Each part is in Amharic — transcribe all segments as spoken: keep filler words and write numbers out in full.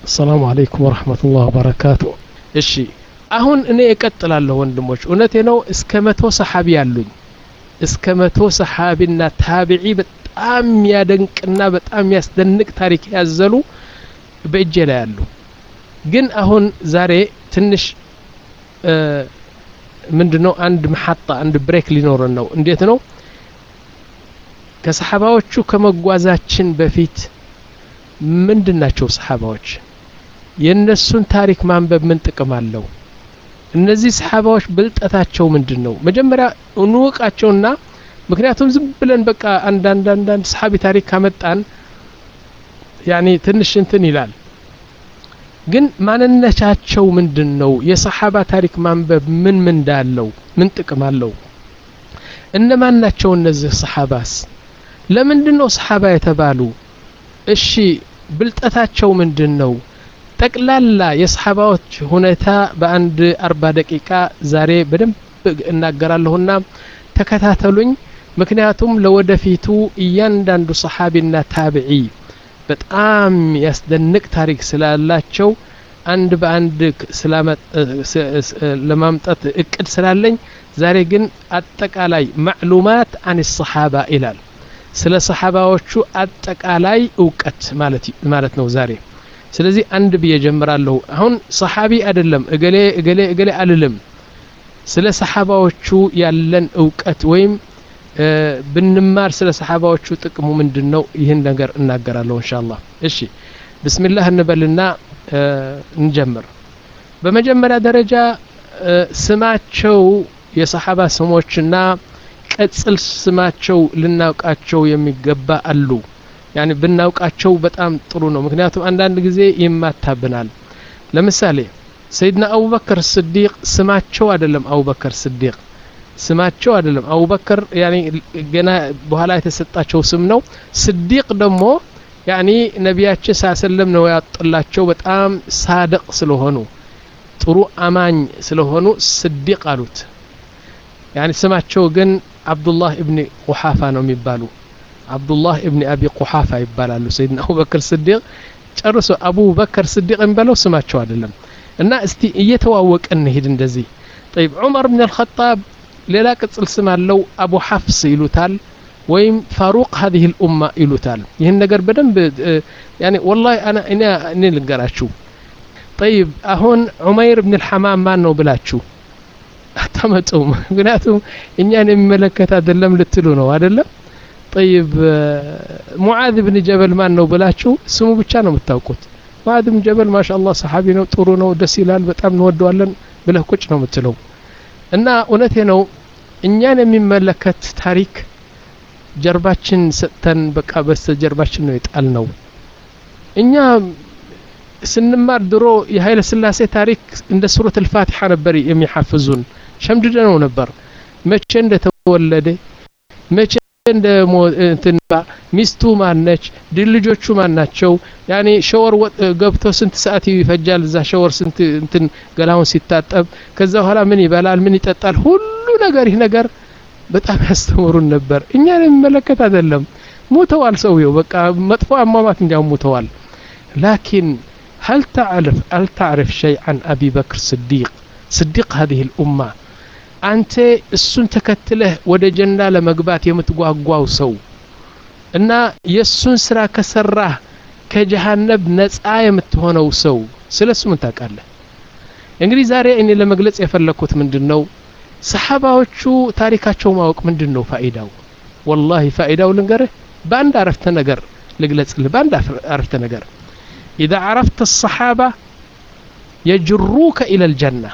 السلام عليكم ورحمة الله وبركاته. እሺ አሁን እኔ እቀጥላለሁ ወንድሞች እውነቴ ነው እስከ መቶ ሰሐቢ ያሉኝ እስከ መቶ ሰሐቢና ታቢዒ በጣም ያደንቅና በጣም ያስደንቅ ታሪክ ያዘሉ በእጄ ላይ ያሉ ግን አሁን ዛሬ ትንሽ ምንድነው አንድ መሐጣ አንድ ብሬክ ሊኖረን ነው እንዴት ነው ከሰሐባዎቹ ከመጓዛችን በፊት ምንድናቸው ሰሐባዎች የነሱን ታሪክ ማንበብ ምን ጥቅም አለው እነዚህ ሰሐባዎች ብልጠታቸው ምንድነው መጀመሪያ እንወቃቸውና ምክንያቱም ዝም ብለን በቃ አንድ አንድ አንድ ሰሐቢ ታሪክ ካመጣን ያኒ ትንሽ እንትን ይላል ግን ማንነታቸው ምንድነው የሰሐባ ታሪክ ማንበብ ምን ምን እንዳለው ምን ጥቅም አለው እነማን ናቸው እነዚህ ሰሐባስ ለምንድነው ሰሐባ የተባሉ እሺ ብልጠታቸው ምንድነው ጠቅላላ የሰሐባዎች ሁኔታ በአንድ አርባ ደቂቃ ዛሬ በደንብ እናገራለሁና ተከታተሉኝ ምክንያቱም ለወደፊቱ እያንዳንዱ ሰሐቢና ታቢዒ በጣም ያስደንቅ ታሪክ ስላላቸው አንድ በአንድ ለማምጣት እቅድ ስላለኝ ዛሬ ግን አጠቃላይ ማዕሉማት عن الصحابه ይላል ስለ ሰሐባዎቹ አጠቃላይ ዕውቀት ማለት ማለት ነው ዛሬ ስለዚህ አንድ ብዬ ጀምራለሁ አሁን ሰሐቢ አይደለም እገሌ እገሌ እገሌ አልልም ስለ ሰሐባዎቹ ያለን ዕውቀት ወይም ብንማር ስለ ሰሐባዎቹ ጥቅሙ ምንድነው ይሄን ነገር እናገራለሁ ኢንሻአላህ እሺ ቢስሚላህ እንበልና እንጀምር በመጀመሪያ ደረጃ ስማቸው የሰሐባ ስሞችና ቅጽል ስማቸው ልናውቃቸው የሚገባ አሉ يعني ብናውቃቸው በጣም ጥሩ ነው ምክንያቱም አንዳንድ ጊዜ ይማታብናል ለምሳሌ ሰይድና አቡበከር ስዲቅ ስማቸው አይደለም አቡበከር ስዲቅ ስማቸው አይደለም አቡበከር يعني ገና በኋላ የተሰጣቸው ስም ነው ስዲቅ ደግሞ يعني ነብያችን ሰለላሁ ነው ያጥላቸው በጣም ሳድቅ ስለሆኑ ጥሩ አማኝ ስለሆኑ ስዲቅ አሉት يعني ስማቸው ግን አብዱላህ ኢብኑ ቁሐፋ ነው የሚባሉ አብዱላህ ኢብኑ አቢ ቁሐፋ ይባላሉ ሰይድና አቡበከር ስዲቅ ጨርሶ አቡበከር ስዲቅ እንበለው ስማቸው አይደለም እና እስቲ እየተዋወቀን ሄድ እንደዚህ طيب عمر بن الخطاب ሌላ ቅጽል ስም አለው አቡ ሐፍስ ይሉታል ወይም ፋሩቅ هذه الامه ይሉታል ይሄን ነገር በደንብ يعني والله انا እኔ እኔ ልንገራችሁ طيب አሁን ዑመይር بن الحمام ማን ነው ብላችሁ አታመጡም ምክንያቱም እኛን የሚመለከት አይደለም ልትሉ ነው አይደለም طيب معاذ بن جبل ማን ነው ብላችሁ ስሙ ብቻ ነው የምታውቁት معاذ بن جبل ما شاء الله صحابي ነው ጥሩ ነው ደስ ይላል በጣም እንወደዋለን ብለህ ቁጭ ነው የምትለው እና እውነቴ ነው እኛን የሚመለከት ታሪክ ጀርባችን ሰጥተን በቃ በስተጀርባችን ነው ይጣል ነው እኛ ስንማር ድሮ የኃይለ ሥላሴ ታሪክ እንደ ሱረት الفاتحة ነበር የሚሐፍዙን ሸምድደው ነበር መቼ እንደተወለደ መቼ እንደ እንትን ሚስቱ ማነች ድልጆቹ ማናቸው ያኒ ሻወር ገብቶ ስንት ሰዓት ይፈጃል እዛ ሻወር ስንት እንትን ገላውን ሲታጠብ ከዛ በኋላ ምን ይበላል ምን ይጠጣል ሁሉ ነገር ይሄ ነገር በጣም ያስተምሩን ነበር እኛን የሚመለከት አይደለም ሞተዋል ሰውየው በቃ መጥፎ አሟሟት እንዲያው ሞተዋል لكن هل تعرف هل تعرف شيء عن أبي بكر الصديق صديق هذه الأمة أنت السن تكتله وده جنة لمقبات يمتقواقواو سو إن يسن سرا كسره كجهنب نسعى يمتهونو سو سلسو منتاكاله እንግዲህ ዛሬ እኔ ለመግለጽ የፈለኩት ምንድነው ሰሐባዎቹ ታሪካቸው ማወቅ ምንድነው ፋይዳው والله ፋይዳው ልንገርህ በአንድ አረፍተ ነገር ልግለጽልህ በአንድ አረፍተ ነገር إذا عرفت الصحابة يجروك إلى الجنة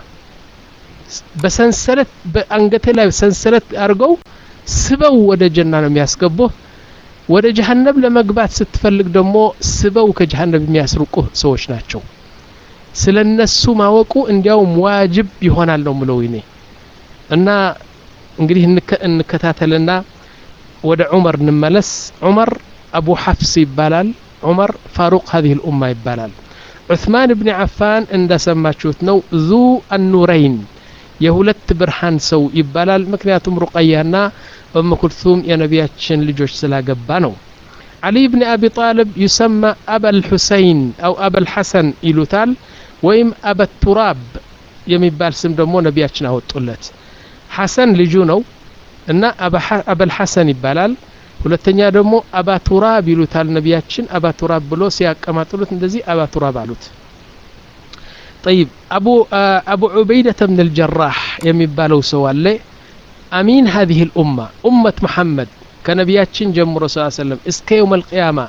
بسنسلت بأنقتل بسنسلت أرجو سبوا ود جنة لم يسقبه ود جهنم لما قبات ستفلق دمو سبوا كجهنم يسرقه سوش ناتشو سل الناس ما وقوا إن يوم واجب يهون لهم ملويني أنا نقولي إن كتاتلنا ود عمر نملس عمر أبو حفص بلال عمر فاروق هذه الأمة يبالال عثمان بن عفان عند سماتشوت نو ذو النورين يهولت برهان سو يبالال مكنياتهم رقيانا أم كلثوم يا نبياتشن لجوش سلا قبانو علي بن أبي طالب يسمى أبا الحسين أو أبا الحسن إلوتال ويم أبا التراب يميبال سم دمو نبياتنا وطلت حسن لجونو إن أبا, أبا الحسن يبالال ሁለተኛ ደግሞ አባ ቱራብ ይሉታል ነቢያችን አባ ቱራብ ብሎ ሲያቀማጥሉት እንደዚህ አባ ቱራብ አሉት طيب ابو ابو عبيده بن الجراح የሚባለው ሰው አለ امين هذه الامه امه محمد ከነቢያችን ጀምሮ ሰለላሁ ዐለይሂ ወሰለም እስከ يوم القيامه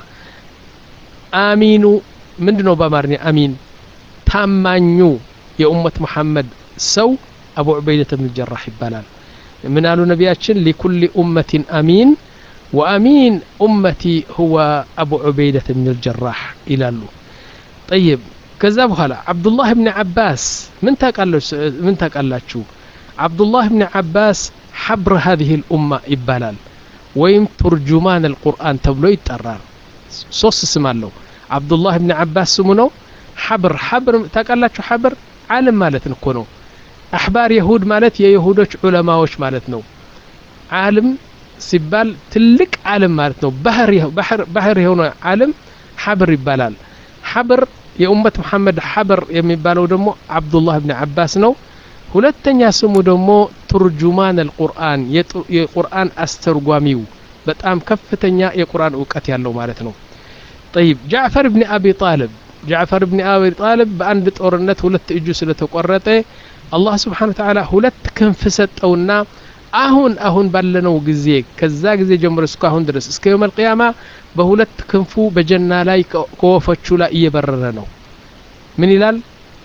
አሚኑ ምንድነው በአማርኛ አሚን ታማኙ የኡመት መሐመድ ሰው አቡ ዑበይደህ ብን الجراح ይባላል ምን አሉ ነቢያችን لكل امه امين وأمين أمتي هو أبو عبيدة بن الجراح إلى له طيب كذا بهلا عبد الله بن عباس من تقال من تقال شو عبد الله بن عباس حبر هذه الأمة إبلال ويم ترجمان القرآن تبلو يتقرر صوص اسم له عبد الله بن عباس سمنو حبر حبر تقال شو حبر عالم مالت نكونو أحبار يهود مالت يا يهودوش علماوش مالتنو عالم ሲባል ትልቅ ዓለም ማለት ነው ባህር ባህር ባህር የሆነ ዓለም ሐብር ይባላል ሐብር የኡመት መሐመድ ሐብር የሚባለው ደግሞ አብዱላህ ኢብኑ አባስ ነው ሁለተኛ ስሙ ደግሞ ተርጁማን አልቁርአን የቁርአን አስተርጓሚው በጣም ከፍተኛ የቁርአን ዕውቀት ያለው ማለት ነው طيب جعفر بن ابي طالب جعفر بن ابي طالب በአንድ ጦርነት ሁለት እጁ ስለተቆረጠ አላህ Subhanahu Wa Ta'ala ሁለት ክንፍ ሰጠውና አሁን አሁን ባለነው ጊዜ ከዛ ጊዜ ጀምሮ እስከ አሁን ድረስ እስከ يوم القيامه በሁለት ክንፉ በጀና ላይ ከወፈቹ ላይ እየበረረ ነው ምን ይላል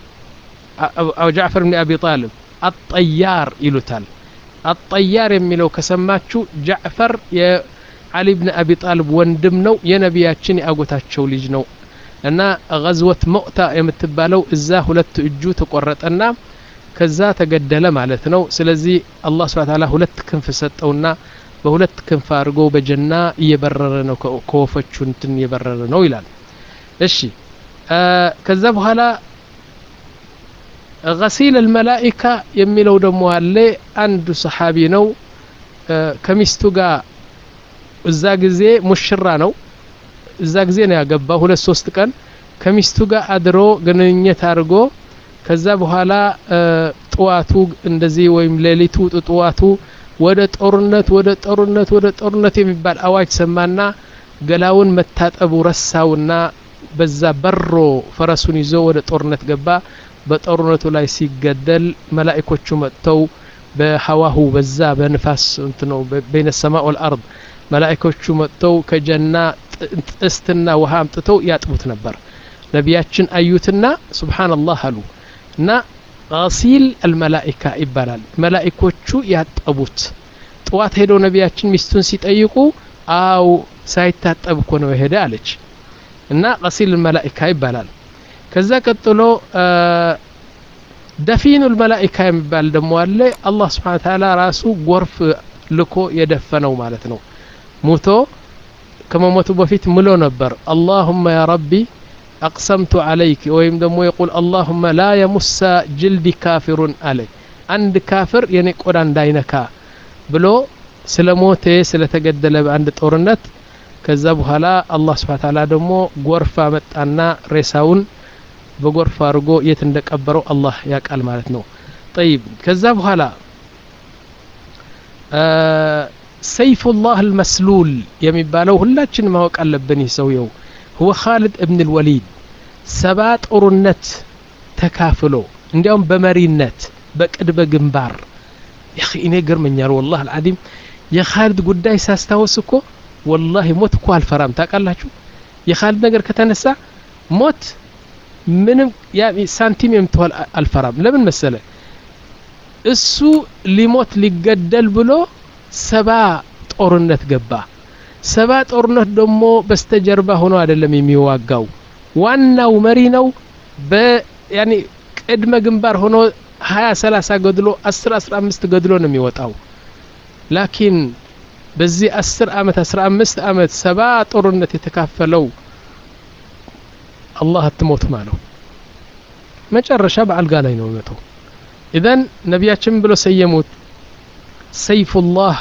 አው ጃዕፈር ኢብኑ አቢ ጣሊብ الطيار ይሉታል الطيار የሚለው ከሰማችሁ ጃዕፈር የዓሊ ኢብኑ አቢ ጣሊብ ወንድም ነው የነቢያችን ያጎታቸው ልጅ ነው እና غزوه ሙእታ የምትባለው እዛ ሁለት እጁ ተቆረጠና ከዛ ተገደለ ማለት ነው ስለዚህ አላህ Subhanahu Wa Ta'ala ሁለት ክንፍ ሰጠውና በሁለት ክንፍ አድርጎ በጀና እየበረረ ነው ከወፈቹ እንትን እየበረረ ነው ይላል እሺ ከዛ በኋላ غسيل الملائكه የሚለው ደግሞ አለ አንዱ ሰሃቢ ነው ከሚስቱ ጋር እዛ ጊዜ ሙሽራ ነው እዛ ጊዜ ነው ያገባው ሁለት ሶስት ቀን ከሚስቱ ጋር አድሮ ግንኙነት አድርጎ ከዛ በኋላ ጧቱ እንደዚህ ወይም ሌሊቱ ጧቱ ወደ ጦርነት ወደ ጦርነት ወደ ጦርነት የሚባል አዋጅ ሰማና ገላውን መታጠቡ ረሳውና በዛ በሮ ፈረሱን ይዞ ወደ ጦርነት ገባ በጦርነቱ ላይ ሲገደል መላእክቶቹ መጥተው በሐዋሁ በዛ በንፋስ እንትነው በይነ السماء والارض መላእክቶቹ መጥተው ከጀና ጥስትና ውሃ አምጥተው ያጥቡት ነበር ነቢያችን አዩትና ሱብሃንአላህ አሉ እና غسيل الملائكه ይባላል መላእክቶቹ ያጠቡት ጧት ሄዶ ነቢያችን ሚስቱን ሲጠይቁ አው ሳይታጠብ እኮ ነው ሄደ አለች እና غسيل الملائكه ይባላል ከዛ ቀጥሎ دفين الملائكه የሚባል ደግሞ አለ አላህ Subhanahu Wa Ta'ala ራሱ ጎርፍ ልኮ የደፈነው ማለት ነው ሞቶ ከመሞቱ በፊት ምሎ ነበር اللهم يا ربي أقسمت عليك ويم دمو يقول اللهم لا يمس جلد كافر علي عند كافر يعني قران داينكا بلو سلموته سلتقدل عند ጦርነት ከዛ በኋላ አላህ Subhanahu Wa Ta'ala ደግሞ ጎርፋ መጣና ሬሳውን በጎርፋ አርጎ የት እንደቀበረው አላህ ያቃል ማለት ነው طيب ከዛ በኋላ سيف الله المسلول የሚባለው ሁላችን ማወቅ አለብን ይሰውየው هو خالد ابن الوليد سبات أورنت تكافلو عندهم بمرينت بقد بجنبار يا أخي إني قرمنيار والله العظيم يا خالد قداي ساستوسكو والله موت كو الفرام تاقال شو يا خالد نقر كتنسى موت من يعني سنتيم يمتوى الفرام لمن مسألة السو اللي موت اللي قدل بلو سبا أورنت قبا ሰባት ጦርነት ደሞ በስተጀርባ ሆኖ አይደለም የሚዋጋው ዋናው መሪ ነው በ ያኒ ቅድመ ግንባር ሆኖ ሀያ ሰላሳ ገድሎ አስር አስራ አምስት ገድሎ ነው የሚወጣው ላኪን በዚህ አስር አመት አስራ አምስት አመት ሰባ ጦርነት የተካፈለው አላህ አትሞት ማለት መጨረሻ በአልጋ ላይ ነው መተው ኢዘን ነብያችን ብሎ ሰየሙት ሰይፉላህ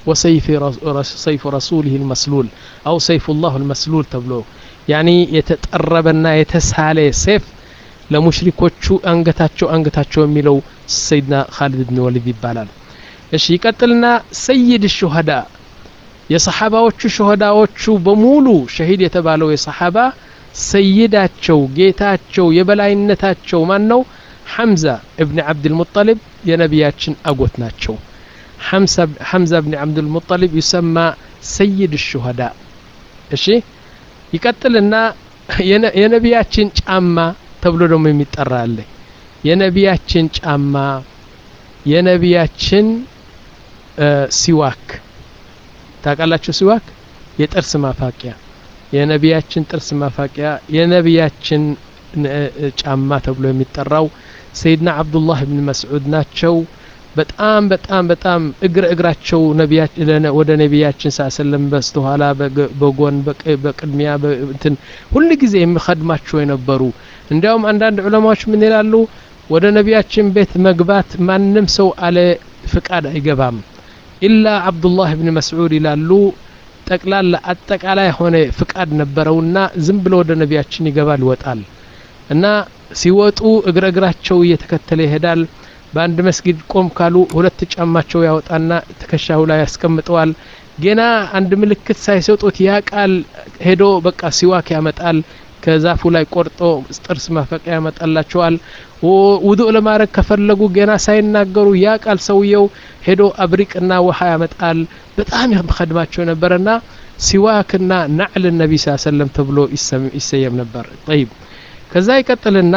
وسيف سيف رسوله المسلول أو سيف الله المسلول تبلو يعني يتقربنا يتسالي سيف ለሙሽሪኮቹ አንገታቸው አንገታቸው የሚለው ሰይድና ኻሊድ ኢብኑ ወሊድ ይባላል። እሺ ይቀጥልና ሰይድ الشهداء የሰሃባዎቹ ሸሆዳዎቹ በሙሉ ሸሂድ የተባለው የሰሃባ ሰይዳቸው ጌታቸው የበላይነታቸው ማን ነው? ሐምዛ ኢብኑ አብዱል ሙጠሊብ የነቢያችን አጎት ናቸው። ሐምዛ ሐምዛ ኢብኑ አብዱል ሙጠሊብ يسمى ሰይድ الشهداء። እሺ ይቀጥልና የነቢያችን ጫማ ተብሎ ደግሞ የሚጠራ አለ። የነቢያችን ጫማ የነቢያችን ሲዋክ ታውቃላችሁ? ሲዋክ የጥርስ ማፋቂያ የነቢያችን ጥርስ ማፋቂያ የነቢያችን ጫማ ተብሎ የሚጠራው ሰይድና አብዱላህ ኢብኑ መስዑድ ናቸው። በጣም በጣም በጣም እግር እግራቸው ነቢያችን ወደ ነቢያችን ሰለላሁ በስተኋላ በጎን በቅድሚያ እንትን ሁሉ ጊዜ የሚخدማቸው የነበሩ እንዲያውም አንዳንድ ዑለማዎች ምን ይላሉ? ወደ ነቢያችን ቤት መግባት ማንንም ሰው አለ ፍቃድ አይገባም ኢላ አብዱላህ ኢብኑ መስዑድ ይላሉ። ጠቅላላ አጠቃላይ ሆነ ፍቃድ ነበረውና ዝም ብሎ ወደ ነቢያችን ይገባል ይወጣል እና ሲወጡ እግር እግራቸው እየተከተለ ይሄዳል። በአንድ መስጊድ ቆም ካሉ ሁለት ጫማቸው ያወጣና ተከሻው ላይ ያስቀምጠዋል። ገና አንድ ምልክት ሳይሰጡት ያቃል ሄዶ በቃ ሲዋክ ያመጣል። ከዛፉ ላይ ቆርጦ ጥርስ ማፈቂያ ያመጣላቸዋል። ውዱእ ለማድረግ ከፈለጉ ገና ሳይናገሩ ያቃል ሰውየው ሄዶ አብሪቅና ውሃ ያመጣል። በጣም ይخدማቸው ነበርና ሲዋክና ነዕል ነብይ ሰለላሁ ዐለይሂ ወሰለም ተብሎ ይሰየም ነበር። طيب ከዛ ይቀጥልና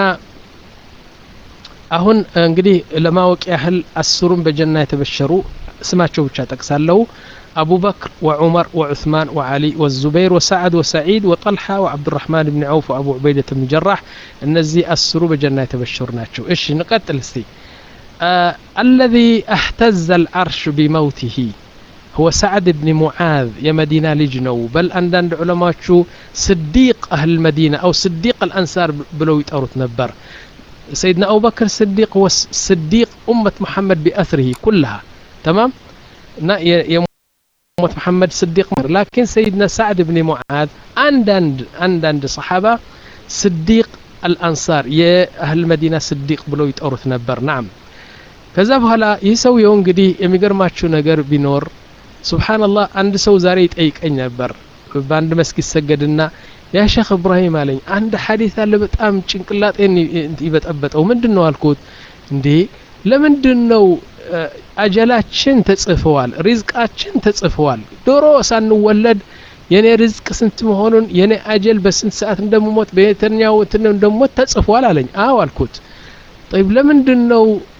አሁን እንግዲህ ለማወቅ ያህል አስሩን በጀና የተበሸሩ ስማቸው ብቻ ጠቅሳለሁ። أبو بكر وعمر وعثمان وعلي والزبير وسعد وسعيد وطلحة وعبد الرحمن بن عوف وأبو عبيدة بن جراح النزي السرو بجنة تبشرناتشو إيش نقتل سي آه الذي اهتز العرش بموته هو سعد بن معاذ يا مدينة لجنو بل أندان علماء شو صديق أهل المدينة أو صديق الأنصار بلو يتأرث نبر. سيدنا أبو بكر الصديق هو صديق أمة محمد بأثره كلها تمام يا أمة محمد صديق. لكن سيدنا سعد بن معاذ عندند عندند صحابة صديق الأنصار يا أهل المدينة صديق بلو يتأرث نبر. نعم كذا بهلا يسوي يوم قدي يميقر ما تشو نقر بنور سبحان الله عند سو زاريت أيك أي نبر باند مسكي سجدنا يا شيخ إبراهيم علي عند حديث اللي بتأم شنكلات إني يبتأبت أو من دنو الكود دي لمن دنو أجلاتشن تصفوال رزقاتشن تصفوال دورو سنولد يعني رزق سنت مهونون يعني أجل بس سنت ساعات ندم موت بيترنيا وتندم موت تصفوال علي آه الكود. طيب لمن دنو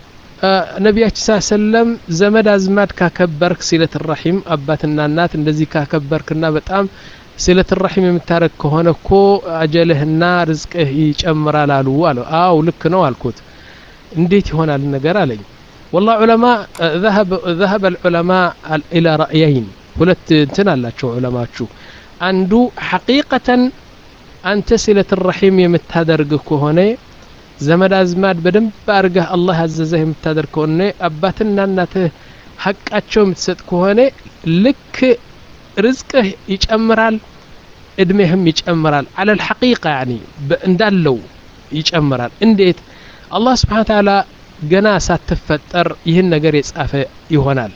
ነቢያችን ሰለላሁ ዐለይሂ ወሰለም ዘመድ አዝማድ ካከበርክ ሲለት الرحيم አባትና እናት እንደዚህ ካከበርክና በጣም ሲለት الرحيم የምታረክ ከሆነ እኮ አጀልህና ርዝቅህ ይጨምራል አሉ አሉ። አው ልክ ነው አልኩት። እንዴት ይሆናል ነገር አለኝ። والله علماء ذهب ذهب العلماء الى رايين ሁለት እንትን አላቸው ዑለማዎቹ። አንዱ حقيقة አንተ ሲለት الرحيم የምታደርግ ከሆነ ዘመድ አዝማድ በደንብ አርገህ አላህ ያዘዘህ የምታደርግ ከሆነ አባትና እናትህ ሐቃቸው የምትሰጥ ከሆነ ልክ ርዝቅህ ይጨምራል እድሜህም ይጨምራል على الحقيقة يعني እንዳለው ይጨምራል። እንዴት? አላህ Subhanahu Wa Ta'ala ገና ሳትፈጠር ይህን ነገር የጻፈ ይሆናል።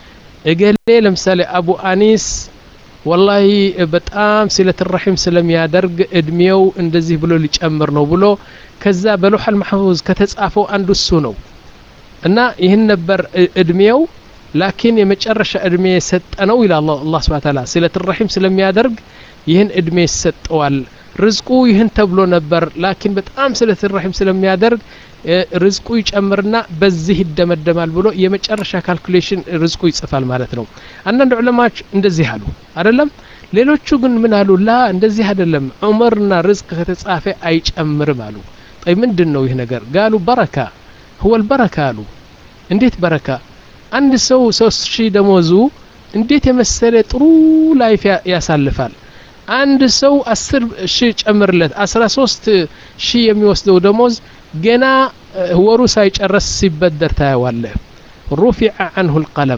እገሌ ለምሳሌ አቡ አኒስ والله በጣም ሲለት الرحيم ስለሚያደርግ እድሜው እንደዚህ ብሎ ሊጨምር ነው ብሎ ከዛ በለውሐል መህፉዝ ከተጻፈው አንዱ እሱ ነው እና ይህን ነበር እድሜው ላኪን የመጨረሻ እድሜ ሰጠነው ይላል አላህ Subhanahu Wa Ta'ala ሲለት الرحيم ስለሚያደርግ ይህን እድሜ ሰጠዋል። ርዝቁ ይህን ተብሎ ነበር ላኪን በጣም ሲለት الرحيم ስለሚያደርግ ርዝቁ ይጨምርና በዚህ ይደመደማል ብሎ የመጨረሻ ካልኩሌሽን ርዝቁ ይጽፋል ማለት ነው። አንዳንድ ዑለማዎች እንደዚህ አሉ አይደለም። ሌሎቹ ግን ምን አሉ? ላ እንደዚህ አይደለም ዑመርና ርዝቅ ከተጻፈ አይጨምርም አሉ። طيب ምንድነው ይህ ነገር? ጋሉ በረካ هو البركه አሉ። እንዴት በረካ? አንድ ሰው ሶስት ሺህ ደሞዙ እንዴት የመሰለ ጥሩ ላይፍ ያሳልፋል። አንድ ሰው አስር ሺህ ጨምርለት አስራ ሶስት ሺህ የሚወስደው ደሞዝ ገና ወሩ ሳይጨርስ ሲበደር ታያዋለህ። رفع عنه القلم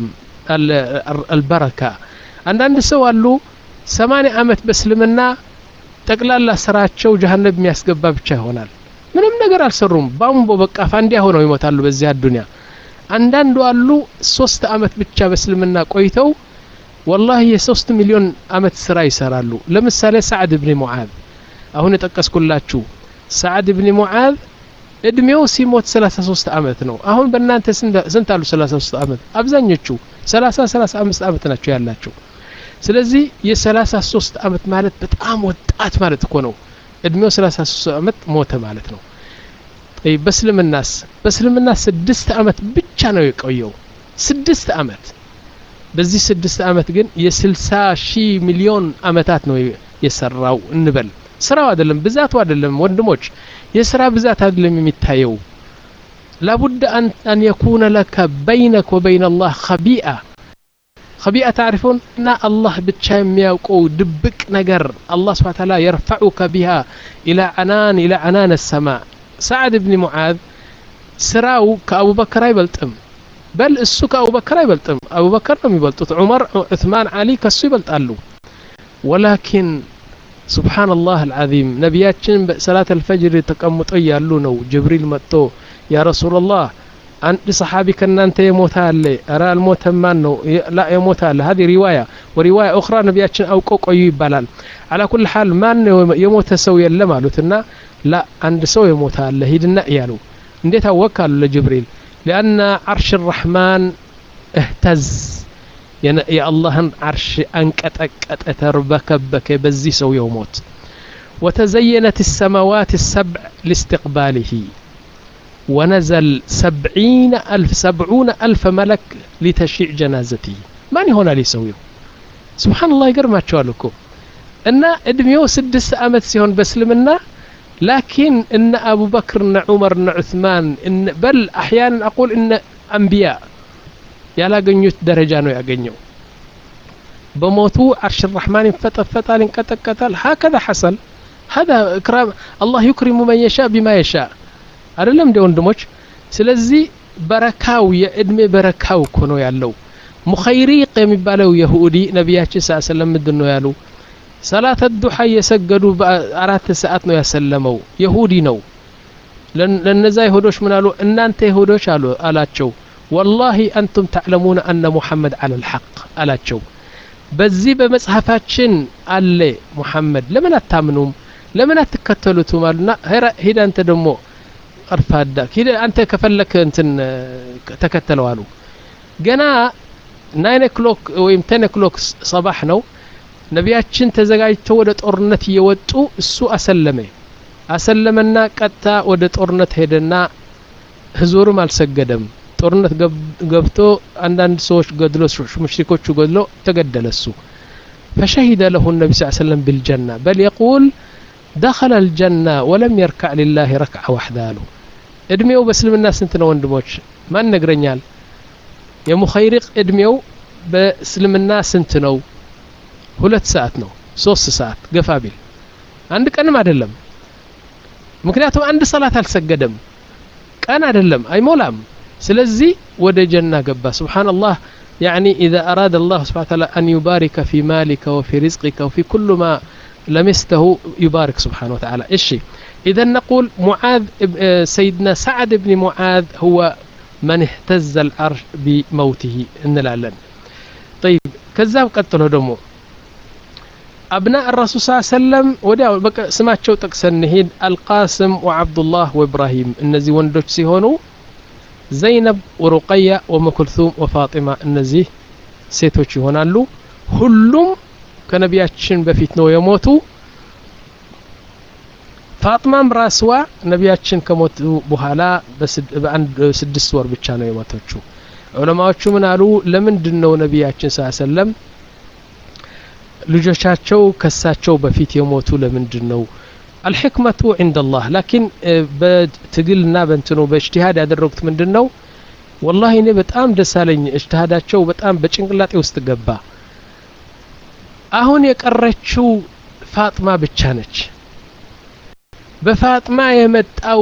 البركة عندنا سو قالوا ثمانية عامات بسلمنا ጠቅላላ ስራቸው ጀሃነም የሚያስገባ ብቻ ይሆናል ምንም ነገር አልሰሩም ባምቦ በቃ ፋንዲያ ሆነው ይሞታሉ በዚህ አዱንያ አንዳንዱ አሉ ሶስት አመት ብቻ በስልምና ቆይተው والله የ3 ሚሊዮን አመት ስራ ይሰራሉ ለምሳሌ ሰዓድ ኢብኑ ሙዓዝ አሁን የተጠቀስኩላችሁ ሰዓድ ኢብኑ ሙዓዝ እድሜው ሲሞት ሰላሳ ሶስት አመት ነው አሁን በእናንተ ስንት አሉ ሰላሳ ሶስት አመት አብዛኞቹ ሰላሳ ሰላሳ አምስት አመት ናቸው ያላቸው ስለዚህ የ33 አመት ማለት በጣም ወጣት ማለት እኮ ነው እድሜው ሰላሳ ሶስት አመት ሞተ ማለት ነው አይ በስልምናስ በስልምና ስድስት አመት ብቻ ነው የቆየው ስድስት አመት በዚህ ስድስት አመት ግን የ60 ሺህ ሚሊዮን አመታት ነው የሰራው እንበል ስራው አይደለም ብዛቱ አይደለም ወንድሞች የስራ ብዛት አይደለም የሚታየው لابد ان ان يكون لك بينك وبين الله خبيئه خبيئة تعرفون أن الله بتشام يوقو دبك نجر الله سبحانه وتعالى يرفعك بها إلى عنان إلى عنان السماء سعد بن معاذ سراو كأبو بكر يبلتم بل السوك أبو بكر يبلتم أبو بكر لم يبلتم عمر عثمان علي كسو يبلتالو ولكن سبحان الله العظيم نبياتنا صلاة الفجر تقمط يالونو جبريل متو يا رسول الله አንድ صحابي ከናንተ የሞታል አራ አልሞተማን ነው لا የሞታል هذه روايه وروايه اخرى ነብያችን አውቀው ቆዩ ይባላል على كل حال ማን የሞተ ሰው የለም አሉትና لا አንድ ሰው የሞታል ሂድና ያሉ እንዴት አወቃሉ ለጅብሪል لان عرش الرحمن اهتز يا الله عرش انقطقط تربكبك በዚህ ሰው የሞት وتزينت السماوات السبع لاستقباله ونزل سبعين ألف سبعون ألف ملك لتشيع جنازته من هنا لي سويه سبحان الله يقرما تشوالكو إن ادميو سدس أمت سيهون بسلمنا لكن إن أبو بكر إن عمر إن عثمان إن بل أحيانا أقول إن أنبياء يلا قنيوت درجانو يا قنيو بموتو عرش الرحمن فتل فتل انقتل قتل هكذا حصل هذا إكرام الله يكرم من يشاء بما يشاء አይደለም እንደ ወንድሞች ስለዚህ በረካው የእድሜ በረካው እኮ ነው ያለው ሙኸይሪቅ የሚባለው ይሁዲ ነብያችን ሰለላሁ ዐለይሂ ወሰለም ምንድነው ያሉ ሰላት الضحى የሰገዱ በአራት ሰዓት ነው ያሰለመው ይሁዲ ነው ለነዛ ይሁዶች ምን አሉ እናንተ ይሁዶች አሉ አላቸው والله انتم تعلمون ان محمد على الحق አላቸው በዚህ በመጽሐፋችን አለ ሙሐመድ ለምን አታምኑም ለምን አትከተሉትም አሉና ሄዳ አንተ ደሞ أرفادا كده أنت كفلك أنت تكتلوا له جنا ناين كلوك ويم تن كلوك صباحنا نبياتشن تزجاج تودت أورنت يودو السوء أسلمه أسلمنا كتا ودت أورنت هدنا هزور مال سجدم أورنت جب جبتو عندنا سوش قدلو شو مشركوش شو قدلو تجدل السوء فشهد له النبي صلى الله عليه وسلم بالجنة بل يقول دخل الجنة ولم يركع لله ركعة واحدة له ادميو بسلمنا سنتنا وندموش ما نقرنيال يا مخيرق ادميو بسلمنا سنتنو ሁለት ሰዓት ነው ሶስት ሰዓት ገፋቢል አንድ ቀንም አይደለም ምክንያቱም አንድ ሰላት አልሰገደም ቀን አይደለም አይሞላም ስለዚህ ወደ ጀና ገባ ሱብሃንአላህ يعني اذا اراد الله سبحانه وتعالى ان يبارك في مالك وفي رزقك وفي كل ما لمسته يبارك سبحانه وتعالى ايش اذا نقول معاذ سيدنا سعد بن معاذ هو من اهتز العرش بموته انلالن طيب كذاب قتلوا دمو ابناء الرسول صلى الله عليه وسلم وداو سماچو تقسن نهيد القاسم وعبد الله وابراهيم النزي وندوች ሲሆኑ زينب ورقية وام كلثوم وفاطمة النزي ሴቶች ይሆናሉ ሁሉም ከነቢያችን በፊት ነው የሞቱ ፋጥማም ራስዋ ነቢያችን ከሞቱ በኋላ በአንድ ስድስት ወር ብቻ ነው የሞተችው ዑለማዎቹ ምን አሉ ለምንድነው ነቢያችን ሰለላሁ ዐለይሂ ወሰለም ልጆቻቸው ከሳቸው በፊት የሞቱ ለምንድነው الحكمة عند الله لكن بتقلنا بنتنو باجتهاد ያደረጉት ምንድነው والله እኔ በጣም ደስ አለኝ እጅተሃዳቸው በጣም በጭንቅላቴ ውስጥ ገባ አሁን የቀረችው ፋጥማ ብቻ ነች በፋጥማ የመጣው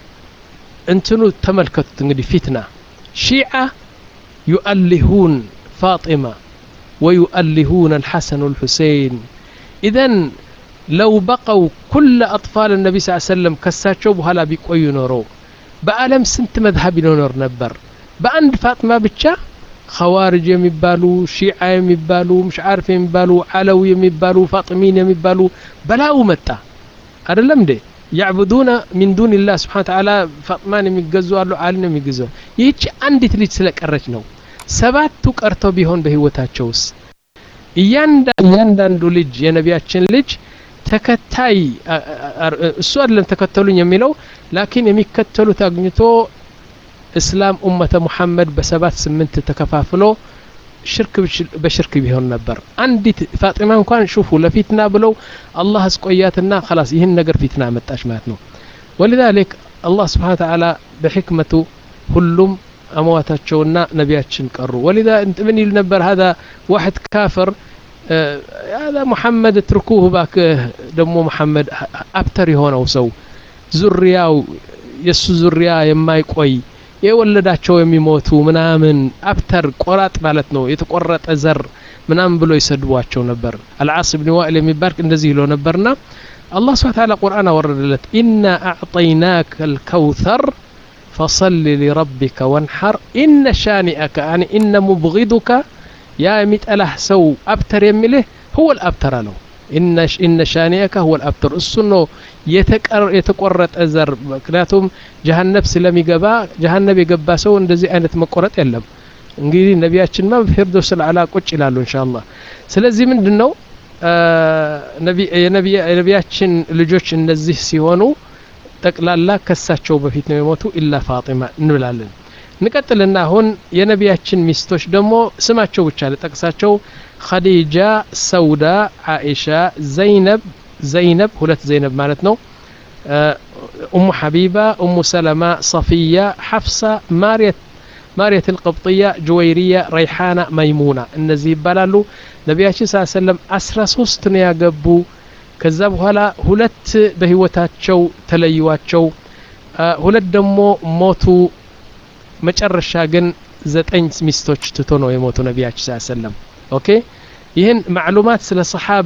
እንትኑ ተመልከቱት እንግዲህ ፊትና ሺዓ يؤلهون فاطمة ويؤلهون الحسن والحسين. إذن لو بقوا كل أطفال النبي صلى الله عليه وسلم كساتشو بهلا بيقوي نورو بألم سنت مذهب نور نبر بأند فاطمة بتشا خوارج يمبالو شيعة يمبالو مش عارف يمبالو علوي يمبالو فاطمين يمبالو بلاو متى أرلم دي يعبدون من دون الله سبحانه وتعالى فاطمان يمجزوا له علنا يمجزوا يجي عندي تريد سلك الرجنو سبات قرتو بيهون بهوتاچوس እያንዳንዱ ልጅ የነቢያችን ልጅ ተከታይ እሱ አይደለም ተከተሉኝ የሚለው ላኪን የሚከተሉት አግኝቶ እስላም ኡመተ ሙሐመድ በሰባት ስምንት ተከፋፍሎ ሽርክ በሽርክ ቢሆን ነበር። አንዲት ፋጢማ እንኳን ሹፉ ለፊትና ብለው አላህ አስቆያትና خلاص ይሄን ነገር ፊትና መጣች ማለት ነው። ولذلك الله سبحانه وتعالى بحكمته ሁሉም አሟታቸውና ነቢያችን ቀሩ። ولذا انت من يل ነበር هذا واحد كافر هذا محمد اتركوه باك ደሞ محمد አብተር የሆነው ሰው ዙሪያው የሱ ዙሪያ የማይቆይ የወለዳቸው የሚሞቱ ምናምን አብተር ቆራጥ ማለት ነው የተቆረጠ ዘር ምናምን ብሎ ይሰድቧቸው ነበር። አልዓስ ኢብኑ ዋኢል የሚባል እንደዚህ ይለው ነበርና አላህ Subhanahu Wa Ta'ala ቁርአን አወረደለት إنا أعطيناك الكوثر فصل لربك وانحر إن شانئك يعني إن مبغضك يا ميت أله سو أبتر يمله هو الأبتر له إن إن شانئك هو الأبتر السنة يتكر يتقرط أزر مكناتهم جهنم سلام يجبا جهنم يجبا سو እንደዚህ አይነት መቆረጥ የለም። እንግዲህ ነቢያችን ማ በፊርዶስ አልዓላ ቁጭ ይላሉ ኢንሻአላህ። ስለዚህ ምንድነው ነቢ የነቢይ የነቢያችን ልጆች እነዚህ ሲሆኑ ጠቅላላ ከሳቸው በፊት ነው የሞቱ ኢላ ፋጢማ እንብላለን። ንቀጥልና አሁን የነቢያችን ሚስቶች ደግሞ ስማቸው ብቻ ለጠቅሳቸው ኸዲጃ፣ ሰውዳ፣ ዓኢሻ፣ ዘይነብ ዘይነብ ሁለት ዘይነብ ማለት ነው ኡሙ ሐቢባ፣ ኡሙ ሰለማ፣ ሰፊያ፣ ሐፍሳ፣ ማርያት ማርያት القبطية ጁወይሪያ፣ ረይሓና፣ መይሙና እነዚህ ይባላሉ። ነቢያችን ሰለላሁ ዐለይሂ ወሰለም አስራ ሶስት ነው ያገቡ። ከዛ በኋላ ሁለት በህይወታቸው ተለዩዋቸው፣ ሁለት ደግሞ ሞቱ። መጨረሻ ግን ዘጠኝ ሚስቶች ትቶ ነው የሞቱ ነቢያችን ሰለላሁ ዐለይሂ ወሰለም። ኦኬ ይሄን ማዕሉማት ስለ ሰሃባ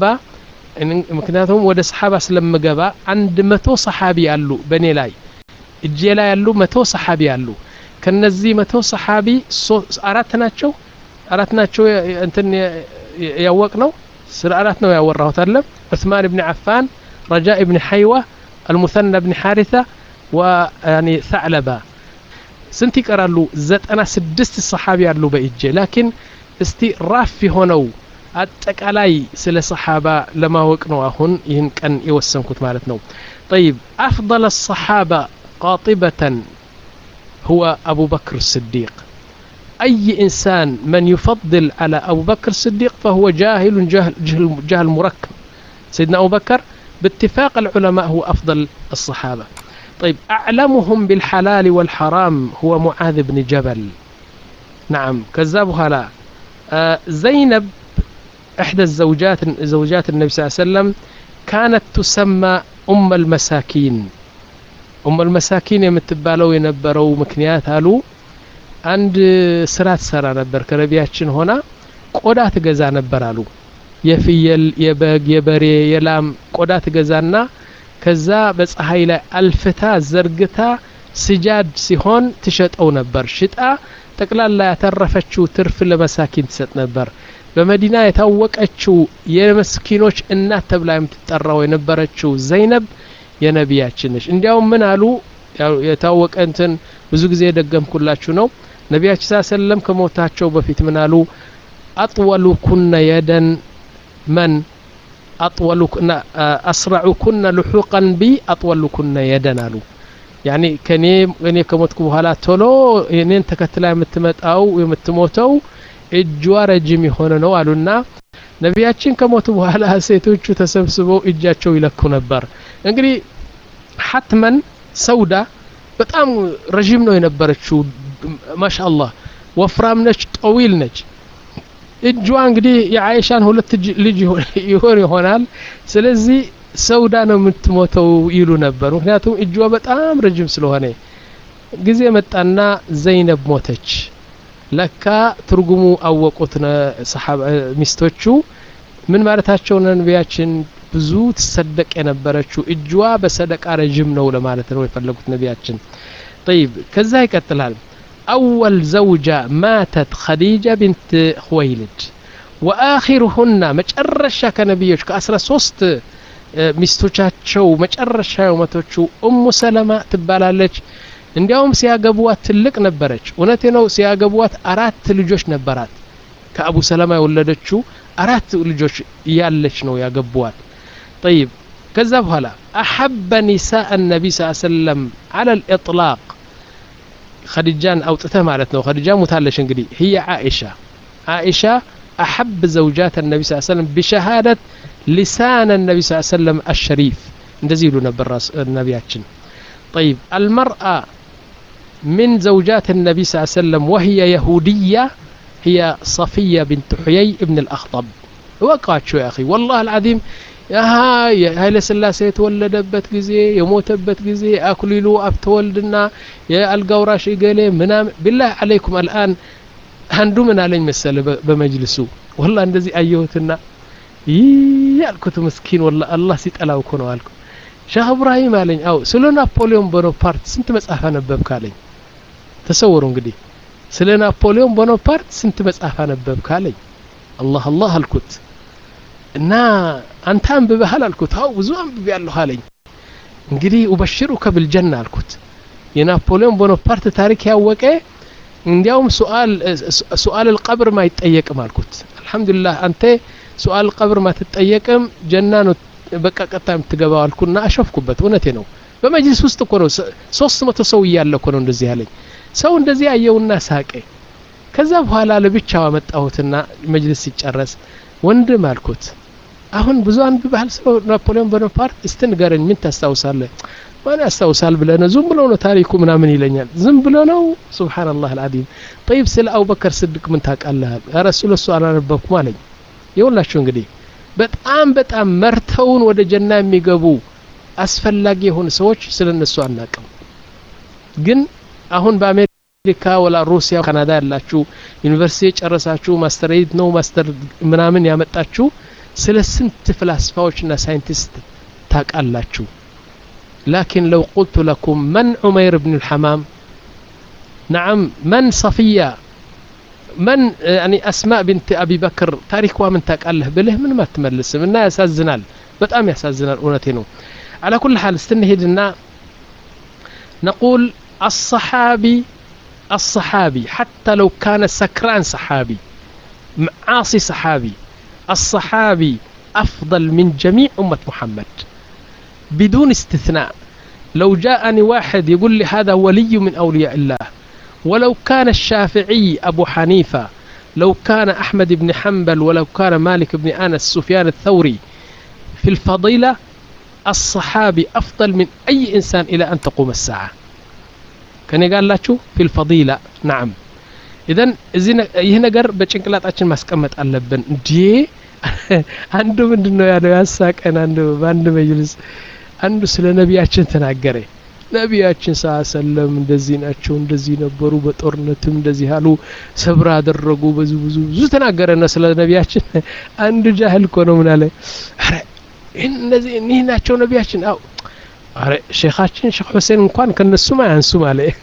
ምክንያቱም ወደ ሰሃባ ስለምገባ አንድ መቶ ሰሃቢ አሉ በኔ ላይ እጄ ላይ ያሉ መቶ ሰሃቢ አሉ። ከነዚህ መቶ ሰሃቢ አራት ናቸው አራት ናቸው እንትን ያወቅ ነው ስለ አራት ነው ያወራሁት አለ ዑስማን ኢብኑ አፋን፣ ረጃ ኢብኑ ሐይዋ፣ المثنى بن حارثة ويعني ثعلبة سنتي قرالو ዘጠና ስድስት ሰሃቢ አሉ በእጄ ላኪን እስቲ ራፍ ሆነው አጠቃላይ ስለ ሰሃባ ለማወቅ ነው አሁን ይህን ቀን የወሰንኩት ማለት ነው። طيب افضل الصحابه قاطبه هو ابو بكر الصديق. اي انسان من يفضل على ابو بكر الصديق فهو جاهل جهل جهل, جهل مركب. سيدنا ابو بكر باتفاق العلماء هو افضل الصحابه. طيب اعلمهم بالحلال والحرام هو معاذ بن جبل. نعم كذابها لا آه زينب احدى الزوجات زوجات النبي صلى الله عليه وسلم كانت تسمى ام المساكين. ام المساكين የምትባለው የነበረው ምክንያት አሉ አንድ ስራት ሰራ ነበር ከነቢያችን ሆና ቆዳ ትገዛ ነበር አሉ የፍየል የበግ የበሬ የላም ቆዳ ትገዛና ከዛ በፀሐይ ላይ አልፍታ ዘርግታ ስጃድ ሲሆን ትሸጠው ነበር። ሽጣ ጠቅላላ ያተረፈችው ትርፍ ለመሳኪን ትሰጥ ነበር። በመዲና የታወቀችው የመስኪኖች እናት ተብላ የምትጠራው የነበረችው ዘይነብ የነቢያችን ነች። እንዲያውም ምን አሉ የታወቀ እንትን ብዙ ጊዜ ደገምኩላችሁ ነው ነቢያችን ሰለላሁ ዐለይሂ ወሰለም ከሞታቸው በፊት ምን አሉ አጥወሉኩነ የደን من أطولكن أسرعكن لحوقا بي أطولكن يدا አሉ يعني ከኔ እኔ ከሞትኩ በኋላ ቶሎ እኔን ተከትላ የምትመጣው የምትሞተው እጇ ረጅም የሆነ ነው አሉና ነቢያችን ከሞቱ በኋላ ሴቶቹ ተሰብስበው እጃቸው ይለኩ ነበር። እንግዲህ ሐትመን ሰውዳ በጣም ረጅም ነው የነበረችው ማሻአላህ ወፍራም ነች ጠዊል ነች። እጇ እንግዲህ የአይሻን ሁለት ልጅ ይሆን ይሆናል። ስለዚህ ሰውዳ ነው የምትሞተው ይሉ ነበር ምክንያቱም እጇ በጣም ረጅም ስለሆነ። ጊዜ መጣና ዘይነብ ሞተች። ለካ ትርጉሙ አወቁትና ሰሃባ ሚስቶቹ ምን ማለታቸው ነው ነቢያችን ብዙ ተሰደቀ የነበረችው እጅዋ በሰደቃ ረጅም ነው ለማለት ነው የፈለጉት ነቢያችን طيب ከዛ ይቀጥላል أول زوجة ماتت خديجة بنت خويلد وآخرهن መጨረሻ ከነቢዮች ከአስራ ሶስት ሚስቶቻቸው መጨረሻ የሞተችው ኡሙ ሰለማ ትባላለች እንዲያውም ሲያገቡዋት ትልቅ ነበረች እውነቴ ነው ሲያገቡዋት አራት ልጆች ነበራት ከአቡ ሰለማ የወለደችው አራት ልጆች ያለች ነው ያገቡዋት طيب ከዛ በኋላ أحب نساء النبي صلى الله عليه وسلم على الإطلاق خديجان أوطته ማለት ነው خديجة ሞታለች እንግዲህ هي عائشة عائشة أحب زوجات النبي صلى الله عليه وسلم بشهادة لسان النبي صلى الله عليه وسلم الشريف እንደዚህ ይሉ ነበር ነቢያችን طيب المرأة من زوجات النبي صلى الله عليه وسلم وهي يهودية هي صفية بنت حيي ابن الأخطب وقعت شو يا أخي والله العظيم هاي هاي لسلاسة تولدبت جزء يموتبت جزء أكليلو أبتولدنا يا الجوراش يقولي منام بالله عليكم الآن هندو من عليه مسألة بمجلسه والله عندزي أيوتنا يالكتو مسكين والله الله سيت ألا وكونوا عليكم شيخ إبراهيم علين أو سلو نابليون بونابرت سنت مسأفة نببك علين تصورون قدي سلو نابليون بونابرت سنت مسأفة نببك علين الله الله الكت نا أنت أم ببهال الكت هاو وزوان ببيالله علين انقدي أبشرك بالجنة الكت ينابليون بونابرت تاريخ ياوك እንዲያውም سؤال سؤال القبر ما يتጠየቅ ማልኩት الحمدلله አንተ سؤال القبر ما تتጠየቅም ጀና ነው በቃ ቀጣም ትገባው አልኩና አሸፍኩበት እውነቴ ነው በመጅልስ ውስጥ እኮ ነው ሶስት መቶ ሰው ይያለ እኮ ነው እንደዚህ ያለኝ ሰው እንደዚህ ያየውና ሳቀ ከዛ በኋላ ለብቻው አመጣሁትና መጅልስ ሲጨረስ ወንድም አልኩት አሁን ብዙ አንድ ባህል ሰው ናፖሊዮን ቦናፓርት እስትንገረኝ ምን ታስታውሳለህ وانا استوصل بلنا زم بلو ነው ታሪኩ ምናምን ይለኛል ዝም ብሎ ነው ሱብሃንአላህ العظيم طيب ስለ አቡበከር ስድቅ ምን ታውቃለህ ረሱል ሰለላሁ ዐለይሂ ወሰለም አለኝ ይኸውላችሁ እንግዲህ በጣም በጣም መርተውን ወደ ጀና የሚገቡ አስፈላጊ የሆኑ ሰዎች ስለነሱ አናቀም ግን አሁን በአሜሪካ ወላ ሩሲያ ካናዳ ያላችሁ ዩኒቨርሲቲ ጨረሳችሁ ማስተርይድ ነው ማስተር ምናምን ያመጣችሁ ስለ ስንት ፍልስፋዎችና ሳይንቲስት ታውቃላችሁ لكن لو قلت لكم من عمير بن الحمام نعم من صفية من يعني أسماء بنت أبي بكر تاريخها من تقاله بله من ما تملس من يسازنال بتأم يسازنال أونتينو على كل حال استنهدنا نقول الصحابي الصحابي حتى لو كان سكران صحابي عاصي صحابي الصحابي أفضل من جميع أمة محمد بدون استثناء لو جاءني واحد يقول لي هذا ولي من أولياء الله ولو كان الشافعي أبو حنيفة لو كان أحمد بن حنبل ولو كان مالك بن أنس سفيان الثوري في الفضيلة الصحابي أفضل من أي إنسان إلى أن تقوم الساعة كان يقال لا شو في الفضيلة نعم إذن هنا قر بشكلات أشن مسكمة اللبن دي عنده من دنيا يعني ياسك أنا عنده عنده مجلس عنده سل نبياتشن تناقره نبياتشن صلى الله عليه وسلم እንደዚህ ናቸው እንደዚህ ነበሩ በጦርነትም እንደዚህ አሉ ሰብራ አደረጉ ብዙ ብዙ ብዙ ተናገረና ስለ ነብያችን አንድ ጃህል ኮ ነው ምን አለ አረ እነዚህ እነዚህ ናቸው ነብያችን አው አረ ሼኻችን ሼኽ ሁሴን እንኳን ከነሱ ማያንሱ ማለት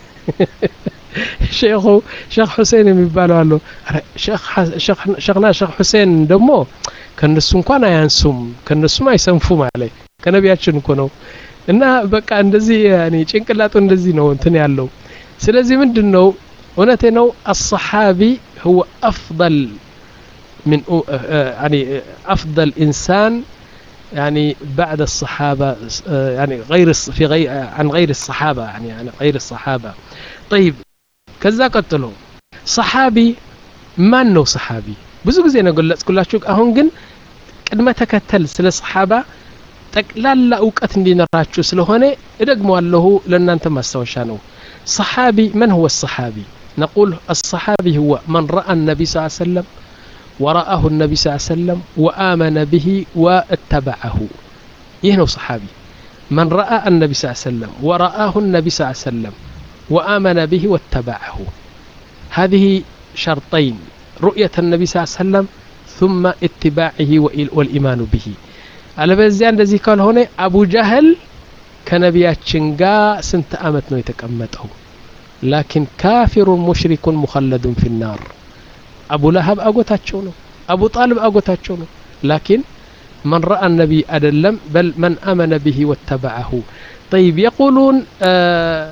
ሼኹ ሼኽ ሁሴን የሚባለው አሉ አረ ሼኽ ሼኽ ሼኽና ሼኽ ሁሴን ደግሞ ከነሱ እንኳን አያንሱም ከነሱ አይሰንፉ ማለት ከነብያችን እኮ ነው እና በቃ እንደዚህ ያኒ ጭንቅላቱ እንደዚህ ነው እንትን ያለው ስለዚህ ምንድነው እውነቴ ነው الصحابي هو افضل من يعني افضل انسان يعني بعد الصحابه يعني غير في غير عن غير الصحابه يعني عن غير الصحابه طيب كذا قتلوا صحابي ማን ነው صحابي ብዙ ጊዜ ነው ገለጽኩላችሁ አሁን ግን ቅድመ ተከተል ስለ صحابه ጠቅላላ ዕውቀት እንዲኖራችሁ ስለሆነ እደግመዋለሁ ለእናንተ ማስተዋሻ ነው صحابي من هو الصحابي نقول الصحابي هو من راى النبي صلى الله عليه وسلم ورآه النبي صلى الله عليه وسلم وآمن به واتبعه يهنو صحابي من رأى النبي صلى الله عليه وسلم ورآه النبي صلى الله عليه وسلم وآمن به واتبعه هذه شرطين رؤية النبي صلى الله عليه وسلم ثم اتباعه والإيمان به على بزي እንደዚህ ካልሆነ አቡ ጀህል ከነቢያችን ጋር ስንት አመት ነው የተቀመጠው لكن كافر مشرك مخلد في النار أبو لهب أقوتاتشو نو أبو طالب أقوتاتشو نو لكن من رأى النبي أدلم بل من آمن به واتبعه طيب يقولون آه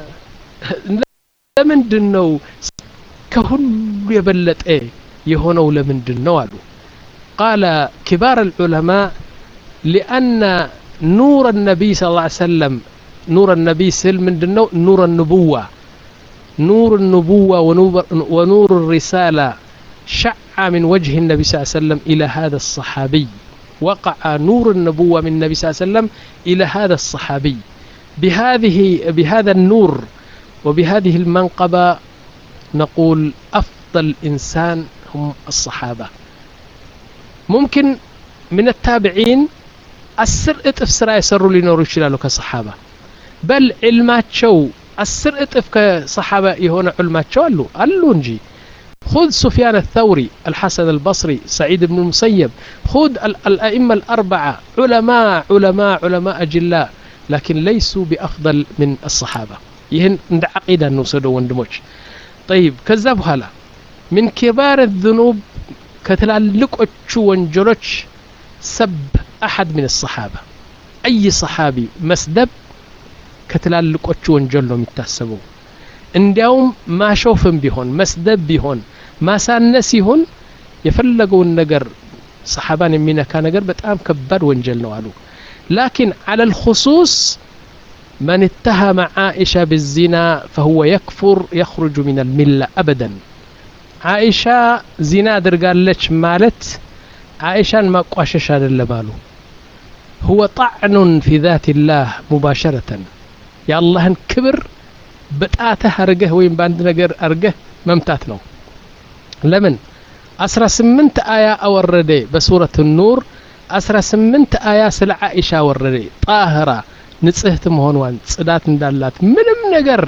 لمن دنو كهل يبلت ايه يهونو لمن دنو قال كبار العلماء لأن نور النبي صلى الله عليه وسلم نور النبي سل من دنو نور النبوة نور النبوة ونور, ونور الرسالة شع من وجه النبي صلى الله عليه وسلم إلى هذا الصحابي وقع نور النبوة من النبي صلى الله عليه وسلم إلى هذا الصحابي بهذه بهذا النور وبهذه المنقبة نقول أفضل إنسان هم الصحابة ممكن من التابعين السر اتف سرا يسروا لي نور يشلالو كصحابة بل علمات شو السر اتف كصحابة يهون علمات شو قالوا قالوا نجي خذ سفيان الثوري الحسن البصري سعيد بن المسيب خذ الأئمة الأربعة علماء علماء علماء أجلاء لكن ليسوا بأفضل من الصحابة يهن عند عقيدة نوصدوا وندموش طيب كذب هلا من كبار الذنوب كتلالك أتشو وانجلوش سب أحد من الصحابة أي صحابي مسدب كتلالك أتشو وانجلو متاسبو እንዲያውም ማሾፍም ቢሆን መስደብ ቢሆን ማሳነስ ይሁን የፈለገውን ነገር ሰሃባን የሚነካ ነገር በጣም ከባድ ወንጀል ነው አሉ لكن على الخصوص من اتهم عائشة بالزنا فهو يكفر يخرج من الملة أبدا عائشة زنا درقالش مالت عائشة ما قواشش هذا اللبالو هو طعن في ذات الله مباشرة يا الله كبر بتاعته أرجه وين باند نجر أرجه ممتات نو لمن أسرى سمنت آية أوردي بسورة النور أسرى سمنت آية سل عائشة أوردي طاهرة نصهت مهونوان صدات ندالات منم نجر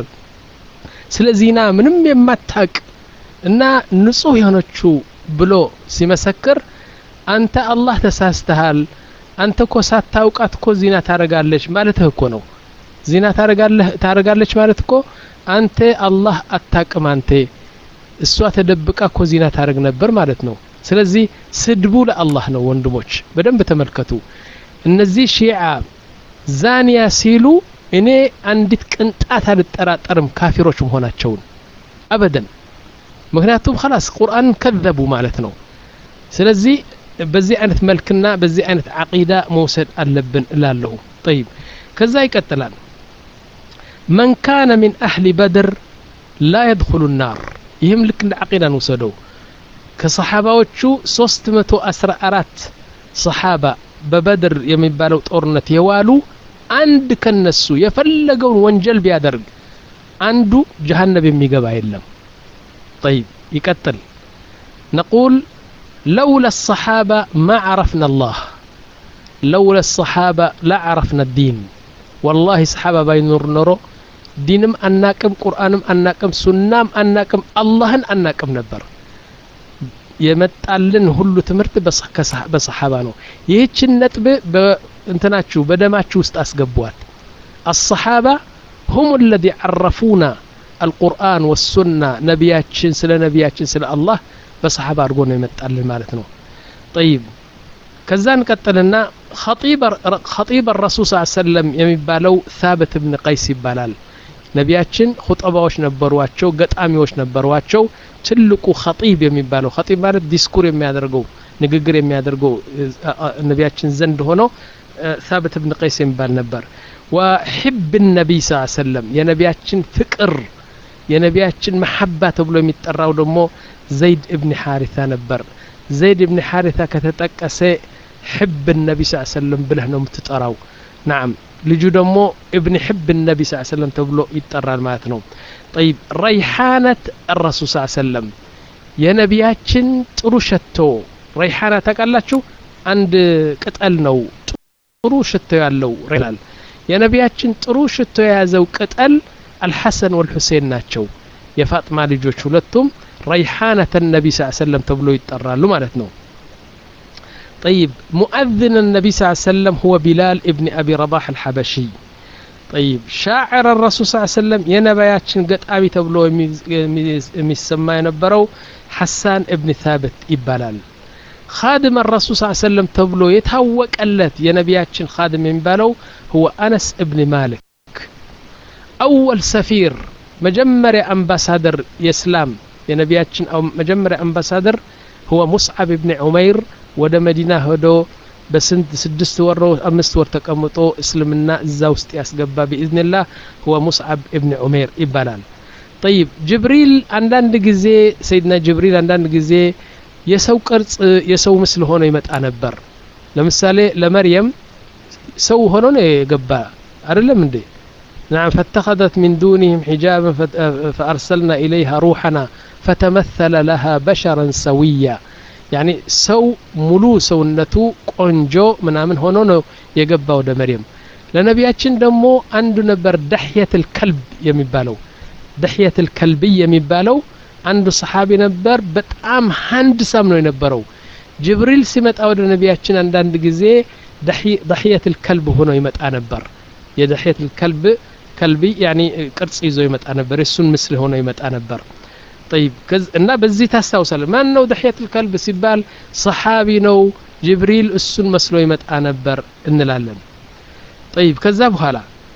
سلزينا منم يمتاك إن نصوه يهونتشو بلو سيمسكر أنت الله تساستهال أنت كو ساتاوقات كو زينة تارقالش مالته كونو ዚና ታረጋለህ ታረጋለች ማለት እኮ አንተ አላህ አታቅም አንተ እሷ ተደብቃ እኮ ዚና ታረግ ነበር ማለት ነው ስለዚህ ስድቡ ለአላህ ነው ወንድሞች በደንብ ተመልከቱ እነዚህ ሺዓ ዛኒያ ሲሉ እኔ አንዲት ቅንጣት አልጠራጠርም ካፊሮች መሆናቸውን አበደን ምክንያቱም خلاص ቁርአን ከذቡ ማለት ነው ስለዚህ በዚህ አይነት መልክና በዚህ አይነት አቂዳ መውሰድ አለብን እላለሁ طيب ከዛ ይቀጥላል من كان من أهل بدر لا يدخل النار يهم لك العقيدة نوسدو كصحابة ሶስት መቶ አስራ አራት صحابة ببدر يمبالو ጦርነት የዋሉ አንድ ከነሱ የፈለገውን ወንጀል ቢያደርግ አንዱ جهنم የሚገባ የለም طيب يقتل نقول لولا الصحابة ما عرفنا الله لولا الصحابة لا عرفنا الدين والله صحابة باينور نورو دينم أناكم قرآنم أناكم سنام أناكم اللهن أناكم نبر يمتعلن هلو تمرت بصحابة نو يهيش النتب انتناتشو بدماتشو استأسقبوات الصحابة هم الذي عرفونا القرآن والسنة نبياتشن سلا نبياتشن سلا الله بصحابة أرقونا يمتعلن مالتنو طيب كذان قتلنا خطيب خطيب الرسول صلى الله عليه وسلم يمبالو ثابت بن قيس يبالال نبياتشن خطباዎች ነበሯቸው ገጣሚዎች ነበሯቸው ትልቁ خطيب የሚባለው خطيب ማለት ዲስኩር የሚያደርገው ንግግር የሚያደርገው ነቢያችን ዘንድ ሆኖ ثابت بن قيس የሚባል ነበር وحب النبي صلى الله عليه وسلم የነቢያችን ፍቅር የነቢያችን محبة ተብሎ የሚጠራው ደግሞ ዘይድ ኢብኑ ሐሪታ ነበር زيد بن حارثة كتتقس حب النبي صلى الله عليه وسلم بله نوم تطراو نعم لجو دمو ابن حب النبي صلى الله عليه وسلم تبلو يطرى معنات نو طيب ريحانة الرسول صلى الله عليه وسلم يا نبياتشن ጥሩ ሽቶ ريحانة ታውቃላችሁ አንድ ቅጠል ነው ጥሩ ሽቶ ያለው ያ ነቢያችን ጥሩ ሽቶ የያዘው ቅጠል الحسن والحسين ናቸው የፋጥማ ልጆች ሁለቱም ረይሓነተ ነቢ ሰለላሁ ዐለይሂ ወሰለም ተብሎ ይጠራሉ ማለት ነው طيب مؤذن النبي صلى الله عليه وسلم هو بلال ابن أبي رباح الحبشي طيب شاعر الرسول صلى الله عليه وسلم ينبياتشن قطعبي تبلو يسمى ينبرو حسان ابن ثابت إبالال خادم الرسول صلى الله عليه وسلم تبلو يتهوك ألت ينبياتشن خادم ينبالو هو أنس ابن مالك أول سفير مجمر أمباسادر يسلام ينبياتشن أو مجمر أمباسادر هو مصعب ابن عمير ወደ መዲና ሄዶ በስንት ስድስት ወር አምስት ወር ተቀምጦ እስልምና እዛ ውስጥ ያስገባ باذنillah هو مصعب ابن عمير ይባላል طيب ጅብሪል አንዳንድ ጊዜ ሰይድና ጅብሪል አንዳንድ ጊዜ የሰው ቅርጽ የሰው ምስል ሆኖ ይመጣ ነበር ለምሳሌ ለመርየም ሰው ሆኖ ነው የገባ አይደለም እንዴ نعم فاتخذت من دونهم حجابا فارسلنا اليها روحنا فتمثل لها بشرا سويا يعني سو ملو سونتو قنجو منامن هونو نو يغبا ወደ መርየም ለነቢያችን ደግሞ አንዱ ነበር دحية الكلب የሚባለው دحية الكلب የሚባለው አንዱ ሰሃቢ ነበር በጣም ሃንድሳም ነው የነበረው ጅብሪል ሲመጣ ወደ ነቢያችን አንዳንድ ጊዜ دحية الكلب ሆኖ ይመጣ ነበር የدحية الكلب كلبي يعني ቅርጽ ይዞ ይመጣ ነበር እሱን ምስል ሆኖ ይመጣ ነበር طيب كز እና በዚህ ታስታውሳለህ ማን ነው دحية الكلب ሲባል ሰሃቢ ነው ጅብሪል እሱን መስሎ ይመጣ ነበር እንላለን طيب ከዛ በኋላ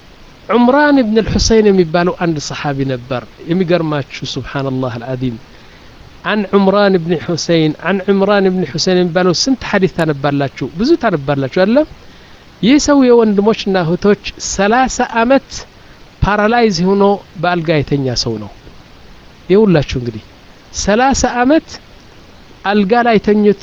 ዑምራን ኢብኑ الحسين የሚባለው አንድ ሰሃቢ ነበር የሚገርማችሁ سبحان الله العظيم عن عمران بن حسين عن عمران بن حسين የሚባለው ስንት ሐዲስ ታነባላችሁ ብዙ ታነባላችሁ አይደል ይህ ሰው የወንድሞችና እህቶች ሰላሳ አመት ፓራላይዝ ሆኖ በአልጋ የተኛ ሰው ነው ይውላችሁ እንግዲህ ሰላሳ አመት አልጋ ላይ ተኝቶ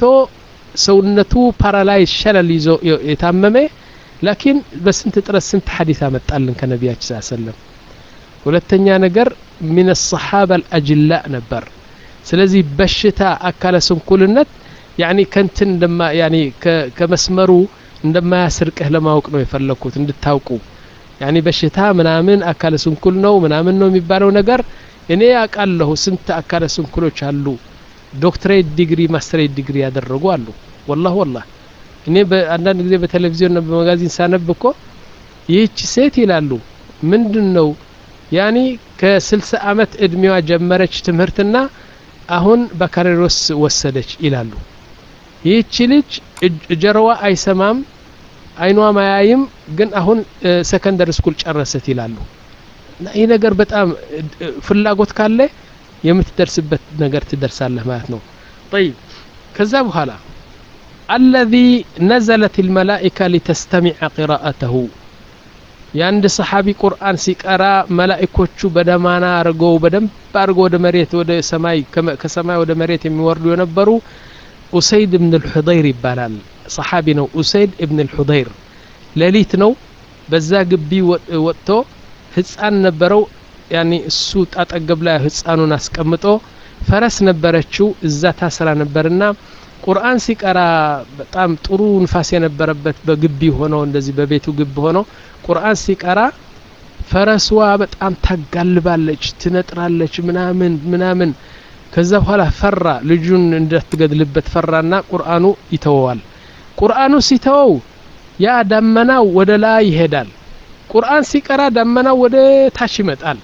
ሰውነቱ ፓራላይዝ ሸለል ይዞ የታመመ لكن በስንት ጥረት ስንት ሐዲስ አመጣልን ከነቢያችን ሰለላሁ ዐለይሂ ወሰለም ሁለተኛ ነገር من الصحابه الاجلاء ነበር ስለዚህ በሽታ አካለ ስንኩልነት يعني ከንት እንደማ يعني ከመስመሩ እንደማያስርቅህ ለማወቅ ነው የፈለኩት እንድታውቁ يعني በሽታ ምናምን አካለ ስንኩል ነው ምናምን ነው የሚባለው ነገር እኔ አቃለሁ ስንት አካለ ስንኩሎች አሉ ዶክትሬት ዲግሪ ማስተሬት ዲግሪ ያደረጉ አሉ والله والله እኔ በአንዳንድ ጊዜ በቴሌቪዥን እና በማጋዚን ሳነብኮ ይህች ሴት ይላሉ ምንድነው ያኒ ከ60 አመት እድሜዋ ጀመረች ትምህርትና አሁን ባካሬሮስ ወሰደች ይላሉ ይህች ልጅ ጀርዋ አይሰማም አይኗ ማያይም ግን አሁን ሰከንደሪ ስኩል ጨረሰት ይላሉ ይሄ ነገር በጣም ፍላጎት ካለ የምትደርስበት ነገር ትደርሳለህ ማለት ነው طيب ከዛ በኋላ الذي نزلت الملائكه لتستمع قراءته ያንድ ሰሃቢ ቁርአን ሲቀራ መላእክቶቹ በደማና አርገው በደም አርገው ወደ መሬት ወደ ሰማይ ከሰማይ ወደ መሬት የሚወርዱ የነበሩ ኡሰይድ ኢብኑ الحضير ይባላል ሰሃቢ ነው ኡሰይድ ኢብኑ الحضير ሌሊት ነው በዛ ግቢ ወጥቶ ህፃን ነበረው ያኒ እሱ አጠገብ ላይ ህፃኑን አስቀምጦ ፈረስ ነበረችው እዛ ታስራ ነበርና ቁርአን ሲቀራ በጣም ጥሩ ንፋስ የነበረበት በግቢ ሆኖ እንደዚህ በቤቱ ግቢ ሆኖ ቁርአን ሲቀራ ፈረስዋ በጣም ታጋልባለች ትነጥራለች ምናምን ምናምን ከዛ በኋላ ፈራ ልጁን እንደትገድልበት ፈራና ቁርአኑ ይተወዋል ቁርአኑ ሲተወው ያ ደመናው ወደ ላይ ይሄዳል ቁርአን ሲቀራ ደመናው ወደ ታች ይመጣል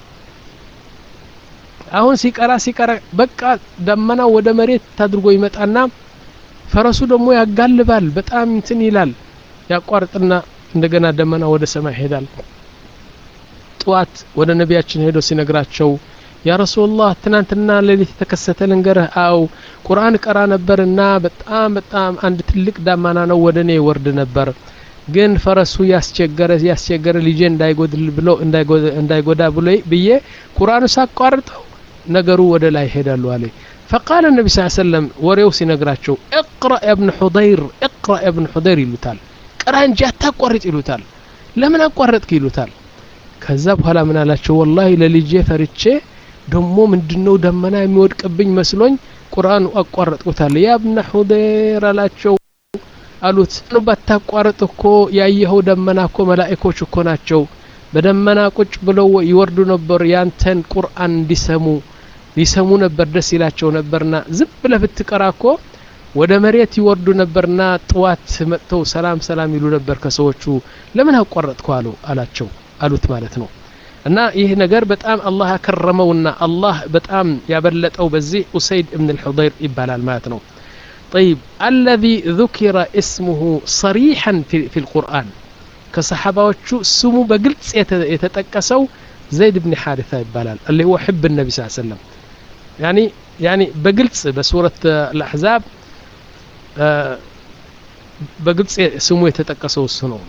አሁን ሲቀራ ሲቀራ በቃ ደመናው ወደ መሬት ታድርጎ ይመጣና ፈረሱ ደግሞ ያጋልባል በጣም እንትን ይላል ያቋርጥና እንደገና ደመና ወደ ሰማይ ይሄዳል ጧት ወደ ነቢያችን ሄዶ ሲነግራቸው ያ ረሱላህ ትናንትና ለሊት ተከሰተ ልንገርህ አው ቁርአን ቀራ ነበርና በጣም በጣም አንድ ትልቅ ዳማና ነው ወደኔ ወርድ ነበር ግን ፈረሱ ያስቸገረ ያስቸገረ ልጄ እንዳይጎድል ብሎ እንዳይጎዳ እንዳይጎዳ ብሎ ብዬ ቁርአኑ ሳቋርጠው ነገሩ ወደ ላይ ሄዳሉ አለ فقال النبي صلى الله عليه وسلم وريو ሲነግራቸው اقرا يا ابن حضير اقرا يا ابن حضير ይሉታል ቀራን ጃታ ቆርጥ ይሉታል ለምን አቋረጥክ ይሉታል ከዛ በኋላ ምን አላቸው والله ለልጄ ፈርቼ ደሞ ምንድነው ደመና የሚወድቅብኝ መስሎኝ ቁርአን አቋረጥኩታል ያ ابن حضير አላቸው አሉት ነው ባታቋረጥ እኮ ያየኸው ደመና እኮ መላእክቶች እኮ ናቸው በደመና ቁጭ ብለው ይወርዱ ነበር ያንተን ቁርአን እንዲሰሙ ይሰሙ ነበር ደስ ይላቸው ነበርና ዝም ብለህ ብትቀራኮ ወደ መሬት ይወርዱ ነበርና ጥዋት መጥተው ሰላም ሰላም ይሉ ነበር ከሰዎቹ ለምን አቋረጥኩ አሉ አላቸው አሉት ማለት ነው እና ይህ ነገር በጣም አላህ ያከረመውና አላህ በጣም ያበለጠው በዚህ ኡሰይድ ኢብኑ አልሁደይር ይባላል ማለት ነው طيب الذي ذكر اسمه صريحا في في القرآن كصحاباዎቹ ስሙ በግልጽ የተጠቀሰው زيد بن حارثة ይባላል اللي هو حب النبي صلى الله عليه وسلم يعني يعني بقلص بسورة الأحزاب آه بقلص سمو يتتقسو السنو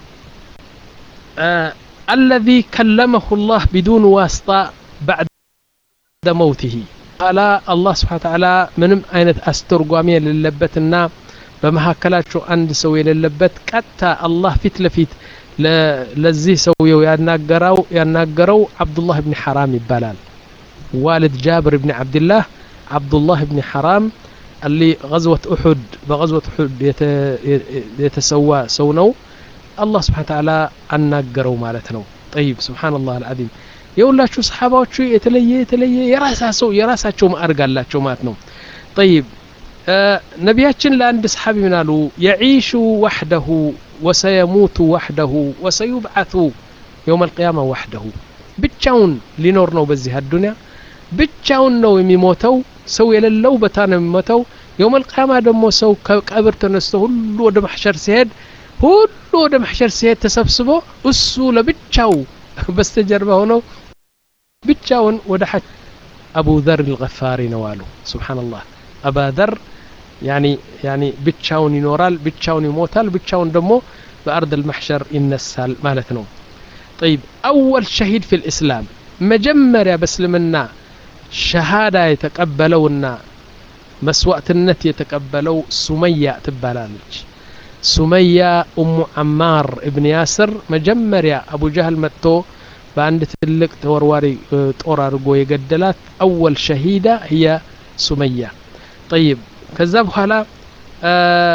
آه الذي كلمه الله بدون واسطة بعد موته قال الله سبحانه وتعالى منم أينت أسترقامية للبتنا بمهاكلاتشو عند سوي للبت كتا الله فيت لفيت لزي سويو يناقروا يناقروا عبد الله بن حرام يبالال والد جابر بن عبد الله عبد الله بن حرام اللي غزوة أحد بغزوة أحد يتسوى سونو الله سبحانه وتعالى أناقروا مالتنا طيب سبحان الله العظيم يقول شو صحابة شو يتلي يتلي يراسا سو يراسا شو ما أرجع شو ماتنو طيب آه نبياتنا لأن صحابي منالو يعيش وحده وسيموت وحده وسيبعث يوم القيامة وحده بتشاون لنورنو بزي الدنيا بتشاون نو يموتو سو يللو بتانا يموتو يوم القيامة دمو سو كقبر تنستو هلو ود محشر سيد هلو ود محشر سيد تسبسبو اسو لبتشاو بستجربه هنا بتشاون ود حج أبو ذر الغفاري نوالو سبحان الله أبا ذر يعني يعني بتشاون ينورال بتشاون يموتال بتشاون دمو بأرض المحشر ينسال مالتنا طيب أول شهيد في الإسلام مجمر يا بسلمنا شهادة يتقبلونا مسوأة النت يتقبلوا سمية تبالانج سمية أم عمار ابن ياسر مجمر يا أبو جهل متو باند تلك تورواري تورارغو يقدلات أول شهيدة هي سمية طيب كذب حالا آه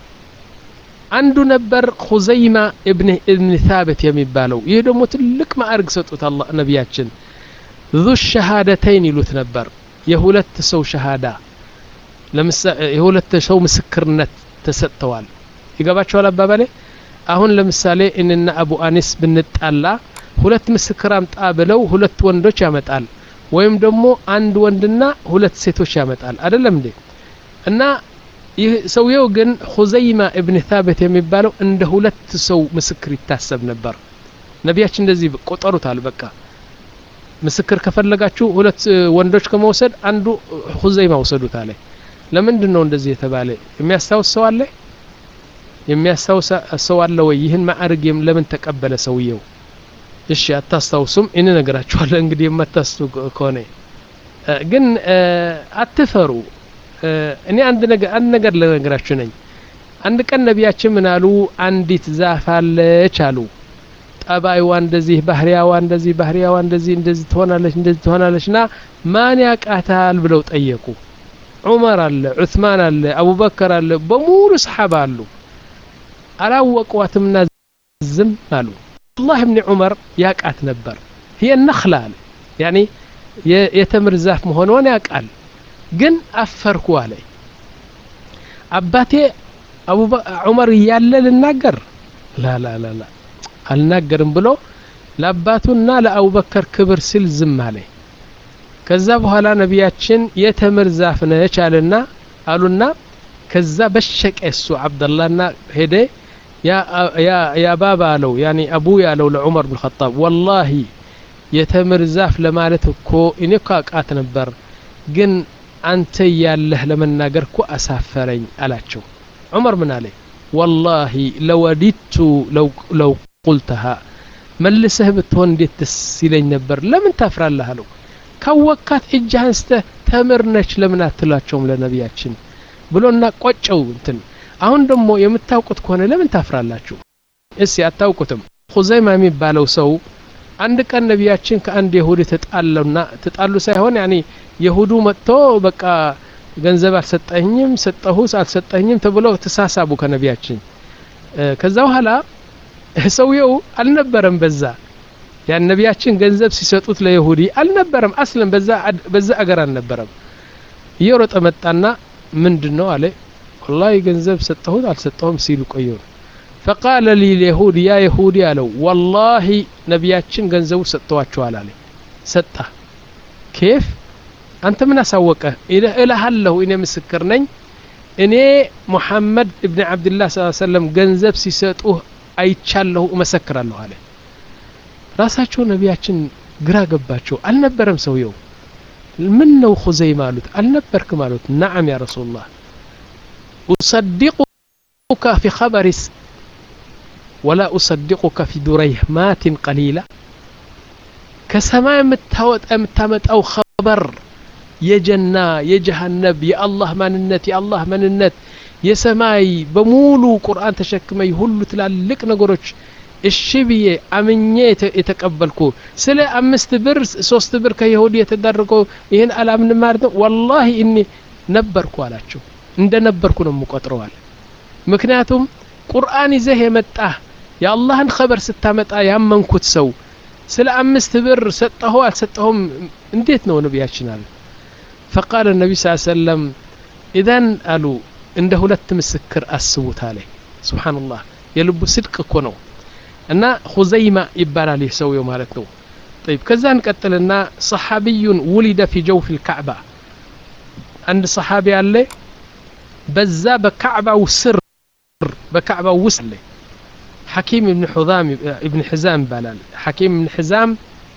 عنده نبر خزيمة ابن ابن ثابت يميبالو يدمو تلك ما أرقصت الله نبياتشن ذو الشهادتين يلوت نبر يهولت سو شهادة لمس يهولت سو مسكرنت تستوال يقاباتشو على بابالي أهون لمسالي إننا أبو أنس بنتقالا هولت مسكرام تقابلو هولت وندوش يامتقال ويم دمو عند وندنا هولت سيتوش يامتقال أدلم دي እና ሰውየው ግን ኹዘይማ ኢብኑ ታቢት የሚባለው እንደ ሁለት ሰው ምስክር ይታሰብ ነበር ነብያችን እንደዚህ ቆጠሩታል በቃ ምስክር ከፈለጋችሁ ሁለት ወንዶች ከመውሰድ አንዱ ኹዘይማ ወሰዱት አለ ለምንድን ነው እንደዚህ የተባለ የሚያስታውስ ሰው አለ የሚያስታውስ ሰው አለ ወይ ይህን ማዕረግ ለምን ተቀበለ ሰውየው እሺ አታስታውሱም እኔ ነገራችኋለሁ እንግዲህ የማታስታውሱ ከሆነ ግን አትፈሩ እኔ አንድ ነገር አንድ ነገር ለነገራችሁ ነኝ አንድ ቀን ነብያችን ምን አሉ አንዲት ዛፍ አለች አሉ ጠባይዋ እንደዚህ ባህሪያዋ እንደዚህ ባህሪያዋ እንደዚህ እንደዚህ ትሆናለች እንደዚህ ትሆናለችና ማን ያቃታል ብለው ጠየቁ ዑመር አለ ዑስማን አለ አቡበከር አለ በሙሉ ሰሃባ አሉ አላወቋትምና ዝም አሉ አላህ ኢብኑ ዑመር ያቃት ነበር هي النخلة يعني የተምር ዛፍ መሆኗን ያቃል ግን አፈርኩ አለ አባቴ አቡ ዑመር ያለ ልናገር ላ ላ ላ ላ አልናገርም ብሎ ለአባቱና ለአቡበከር ክብር ሲል ዝም አለ ከዛ በኋላ ነብያችን የተምር ዛፍ ነች አለና አሉና ከዛ በሸቀ እሱ አብደላህና ሄደ ያ ያ ያ ባባ አለው ያኒ አቡ ያለው ለዑመር ኢብኑ ኸጣብ والله የተምር ዛፍ ለማለት እኮ እኔ እኮ አቃት ነበር ግን አንተ ያለህ ለመናገርኩ አሳፈረኝ አላቸው ዑመር ምን አለ والله لوددت لو لو قلتها መልሰህ ብትሆን እንዴት ደስ ይለኝ ነበር ለምን ታፍራለህ አለው ካወካት እጅህን ስተ ተምርነች ለምን አትላቸውም ለነብያችን ብሎና ቆጨው እንትን አሁን ደግሞ የምታውቁት ከሆነ ለምን ታፍራላችሁ እሺ አታውቁትም ኹዘይማ የሚባለው ሰው አንድ ቀን ነብያችን ከአንድ ይሁዲ ተጣሉና ተጣሉ ሳይሆን ያኒ ይሁዱ መጥቶ በቃ ገንዘብ አልሰጠኝም ሰጠሁስ አልሰጠኝም ተብሎ ተሳሳቡ ከነብያችን ከዛ በኋላ ሰውየው አልነበረም በዛ ያን ነቢያችን ገንዘብ ሲሰጡት ለይሁዲ አልነበረም አስለም በዛ በዛ አገር አልነበረም እየሮጠ መጣና ምንድነው አለ والله ገንዘብ ሰጠሁት አልሰጠሁም ሲሉ ቆዩ فقال لي اليهود يا يهودي አለው والله ነቢያችን ገንዘቡ ሰጥተዋቸዋል አለ ሰጣ كيف አንተ ምን አሳወቀ ኢላሃለሁ እኔ ምስክር ነኝ እኔ ሙሐመድ ኢብኑ አብዱላህ ሰለላሁ ዐለይሂ ወሰለም ገንዘብ ሲሰጡህ አይቻለሁ እመሰክራለሁ አለ ራሳቸው ነቢያችን ግራ ገባቸው አልነበረም ሰውየው ምን ነው ኹዘይማ አሉት አልነበርክም አሉት ነዓም ያ ረሱላህ أصدقك في خبر ولا أصدقك في دريهمات قليلة كسماء متوت متمت أو خبر يا جنة يا جهنم يا الله مننت يا الله مننت يا سماي بمولو قرآن تشكمي هلو تلالك نقرش الشبيه أمنية يتقبلكو سلا أمست بر سوست بر كيهودي يتدركو يهن على من مارد والله إني نبركو على شو እንደነበርኩ ነው የምቆጥረዋል ምክንያቱም ቁርአን ይዘህ የመጣህ የአላህን خبر ስታመጣ ያመንኩት ሰው ስለ አምስት ብር ሰጠኸው አልሰጠኸውም እንዴት ነው ነብያችን አለ فقال النبي صلى الله عليه وسلم اذا قالوا እንደ ሁለት ምስክር አስቡት አለ سبحان الله የልቡ ስድቅ እኮ ነው እና ኹዘይማ ይባላል ይሰውየው ማለት ነው طيب ከዛ እንቀጥልና صحابي ولد في جوف الكعبة አንድ صحابي አለ በዛ በካዕባ ውስር በካዕባ ውስጥ حكيم ابن حزام ابن حزام ባላል حكيم ابن حزام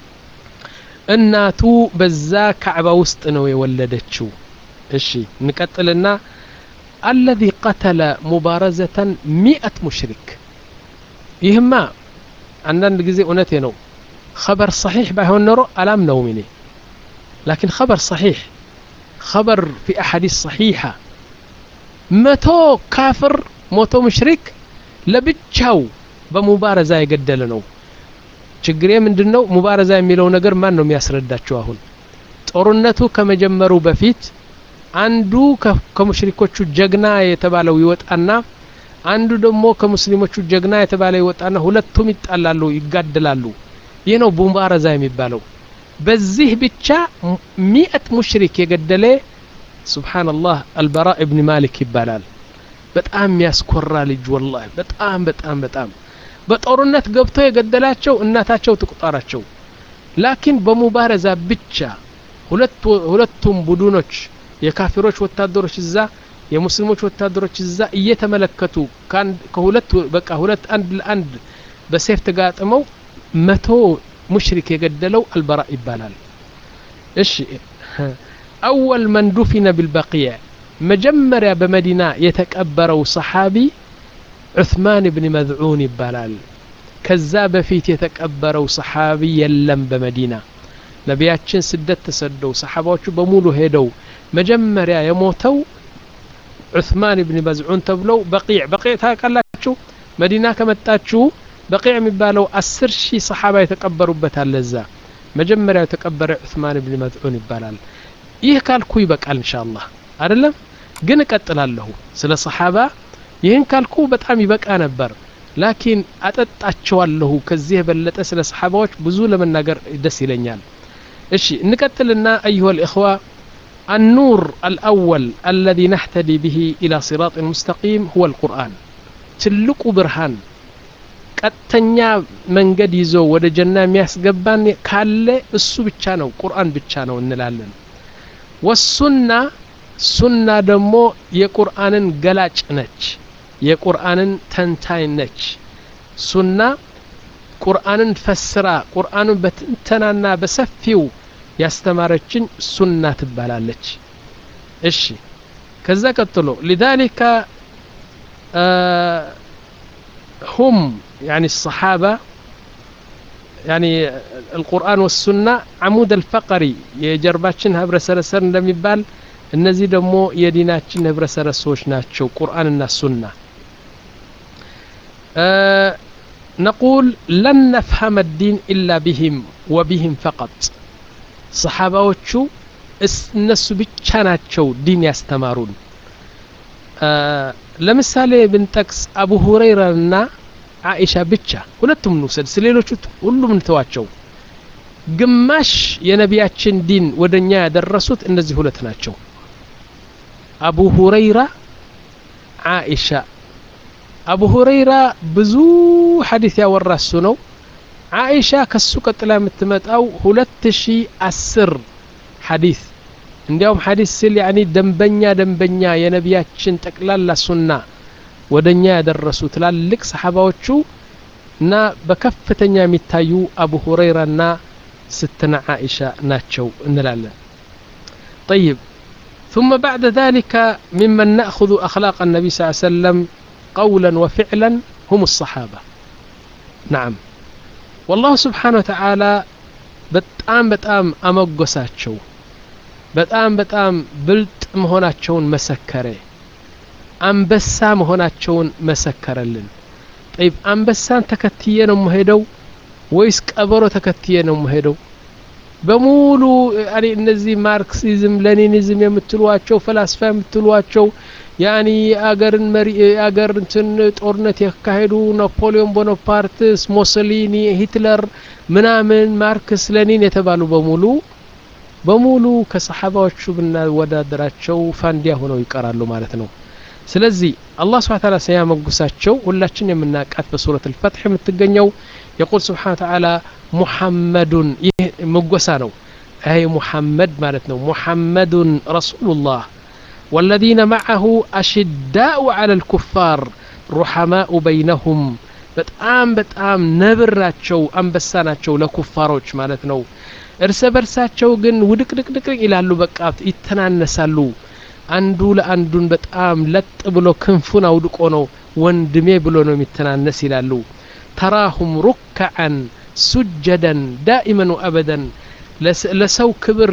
እናቱ በዛ ካዕባ ውስጥ ነው የወለደችው እሺ እንቀጥልና الذي قتل مبارزة مئة مشرك ይህማ አንዳንድ ጊዜ እውነቴ ነው خبر صحيح ባይሆን ኖሮ አላምነውም እኔ لكن خبر صحيح خبر في احاديث صحيحة متو كافر متو مشرك لبቻው በሙባረዛ የገደለ ነው ችግሬ ምንድነው ሙባረዛ የሚለው ነገር ማን ነው የሚያስረዳቸው አሁን ጦርነቱ ከመጀመሩ በፊት አንዱ ከሙሽሪኮቹ ጀግና የተባለው ይወጣና አንዱ ደግሞ ከሙስሊሞቹ ጀግና የተባለው ይወጣና ሁለቱም ይጣላሉ ይጋደላሉ ይሄ ነው ሙባረዛ የሚባለው በዚህ ብቻ مئة ሙሽሪክ የገደለ سبحان الله البراء ابن مالك ይባላል በጣም ያስኮራ ልጅ والله በጣም በጣም በጣም በጦርነት ገብቶ የገደላቸው እናታቸው ተቆጣራቸው لكن በሙባረዛ ብቻ ሁለት ሁለቱም ቡድኖች የካፊሮች ወታደሮች እዛ የሙስሊሞች ወታደሮች እዛ እየተመለከቱ ካን ከሁለት በቃ ሁለት አንድ ለአንድ በሰይፍ ተጋጥመው መቶ ሙሽሪክ የገደለው البراء ይባላል እሺ أول من دفن بالبقيع مجمرة بمدينة يتكبروا صحابي عثمان بن مذعون يبالال كذاب فيت يتكبروا صحابي يلم بمدينة نبياتشن سدت تسدوا صحاباتشو بمولو هيدو مجمرة يموتوا عثمان بن مذعون تبلو بقيع بقيع تاكلاتشو مدينة كمتاتشو بقيع مبالو أسر شي صحابة يتكبروا بتالزا مجمرة يتكبر عثمان بن مذعون يبالال ይህ ካልኩ ይበቃል ኢንሻአላህ አይደለም ግን እቀጥላለሁ ስለ ሱሐባ ይህን ካልኩ በጣም ይበቃ ነበር ላኪን አጠጣቸዋለሁ ከዚህ የበለጠ ስለ ሱሐባዎች ብዙ ለመናገር ደስ ይለኛል እሺ እንቀጥልና ايها الاخوه النور الاول الذي نهتدي به الى صراط مستقيم هو القران ትልቁ ብርሃን ቀጥተኛ መንገድ ይዞ ወደ ጀና የሚያስገባን ካለ እሱ ብቻ ነው ቁርአን ብቻ ነው እንላለን والسنة سنة دمو يقرآن قلاج نج يقرآن تنتاين نج سنة قرآن فسرا قرآن بتنتنا بسفيو يستمرجن سنة تبالالج إشي كذا قتلوا لذلك آه هم يعني الصحابة يعني القرآن والسنة عمود الفقري يجرباتشن هبر سرسر እንደሚባል እነዚህ ደግሞ የዲናችን ህብረ ሰረሶች ናቸው ቁርአንና ሱና نقول لن نفهم الدين إلا بهم وبهم فقط صحابዎቹ እነሱ ብቻ ናቸው ዲን ያስተማሩን ለምሳሌ ብንጠቅስ አቡ ሁረይራና عائشة ብቻ ሁለቱም ነው ስለሌሎቹ ሁሉም እንተዋቸው ግማሽ የነቢያችን ዲን ወደኛ ያደረሱት እነዚህ ሁለት ናቸው አቡ ሁረይራ ዓኢሻ አቡ ሁረይራ ብዙ ሐዲስ ያወራሱ ነው ዓኢሻ ከሱ ቀጥላ የምትመጣው ሁለት ሺህ አስር ሐዲስ እንዲያውም ሐዲስ ሲል ያኒ ደንበኛ ደንበኛ የነቢያችን ጠቅላላ ሱና ወደኛ ያደረሱ ትላልቅ ሰሃባዎቹ እና በከፍተኛ የሚታዩ አቡ ሁረይራና ستنا عائشة ناتشو نلالا طيب ثم بعد ذلك ممن نأخذ أخلاق النبي صلى الله عليه وسلم قولا وفعلا هم الصحابة نعم والله سبحانه وتعالى بتأم بتأم أمقساتشو بتأم بتأم بلت مهوناتشون مسكري أنبسا مهوناتشون مسكرلن طيب أنبسان تكتيين مهدو ወይስ ቀበሮ ተከትየ ነው መሄደው በሙሉ ያኒ እነዚህ ማርክሲዝም ሌኒኒዝም የምትሏቸው ፈላስፋ የምትሏቸው ያኒ አገርን መሪ አገር እንትን ጦርነት ያካሄዱ ናፖሊዮን ቦናፓርትስ ሞሶሊኒ ሂትለር ምናምን ማርክስ ሌኒን የተባሉ በሙሉ በሙሉ ከሰሃባዎቹ ብናወዳደራቸው ፋንዲያ ሆነው ይቀራሉ ማለት ነው ስለዚህ አላህ Subhanahu Wa Ta'ala ሲያመጉሳቸው ሁላችን የምናቃት በሱረት አልፈትህ የምትገኘው يقول سبحانه وتعالى محمد مقوسانو أي محمد مالتنا محمد رسول الله والذين معه أشداء على الكفار رحماء بينهم بتأم بتأم نبراتشو أنبساناتشو لكفاروش مالتنا እርስ በርሳቸው ግን ውድቅ ድቅ ድቅ ይላሉ በቃ ይተናነሳሉ አንዱ ለአንዱን በጣም ለጥ ብሎ ክንፉን አውድቆ ነው ወንድሜ ብሎ ነው የሚተናነስ ይላሉ تراهم ركعا سجدا دائما وابدا لسو كبر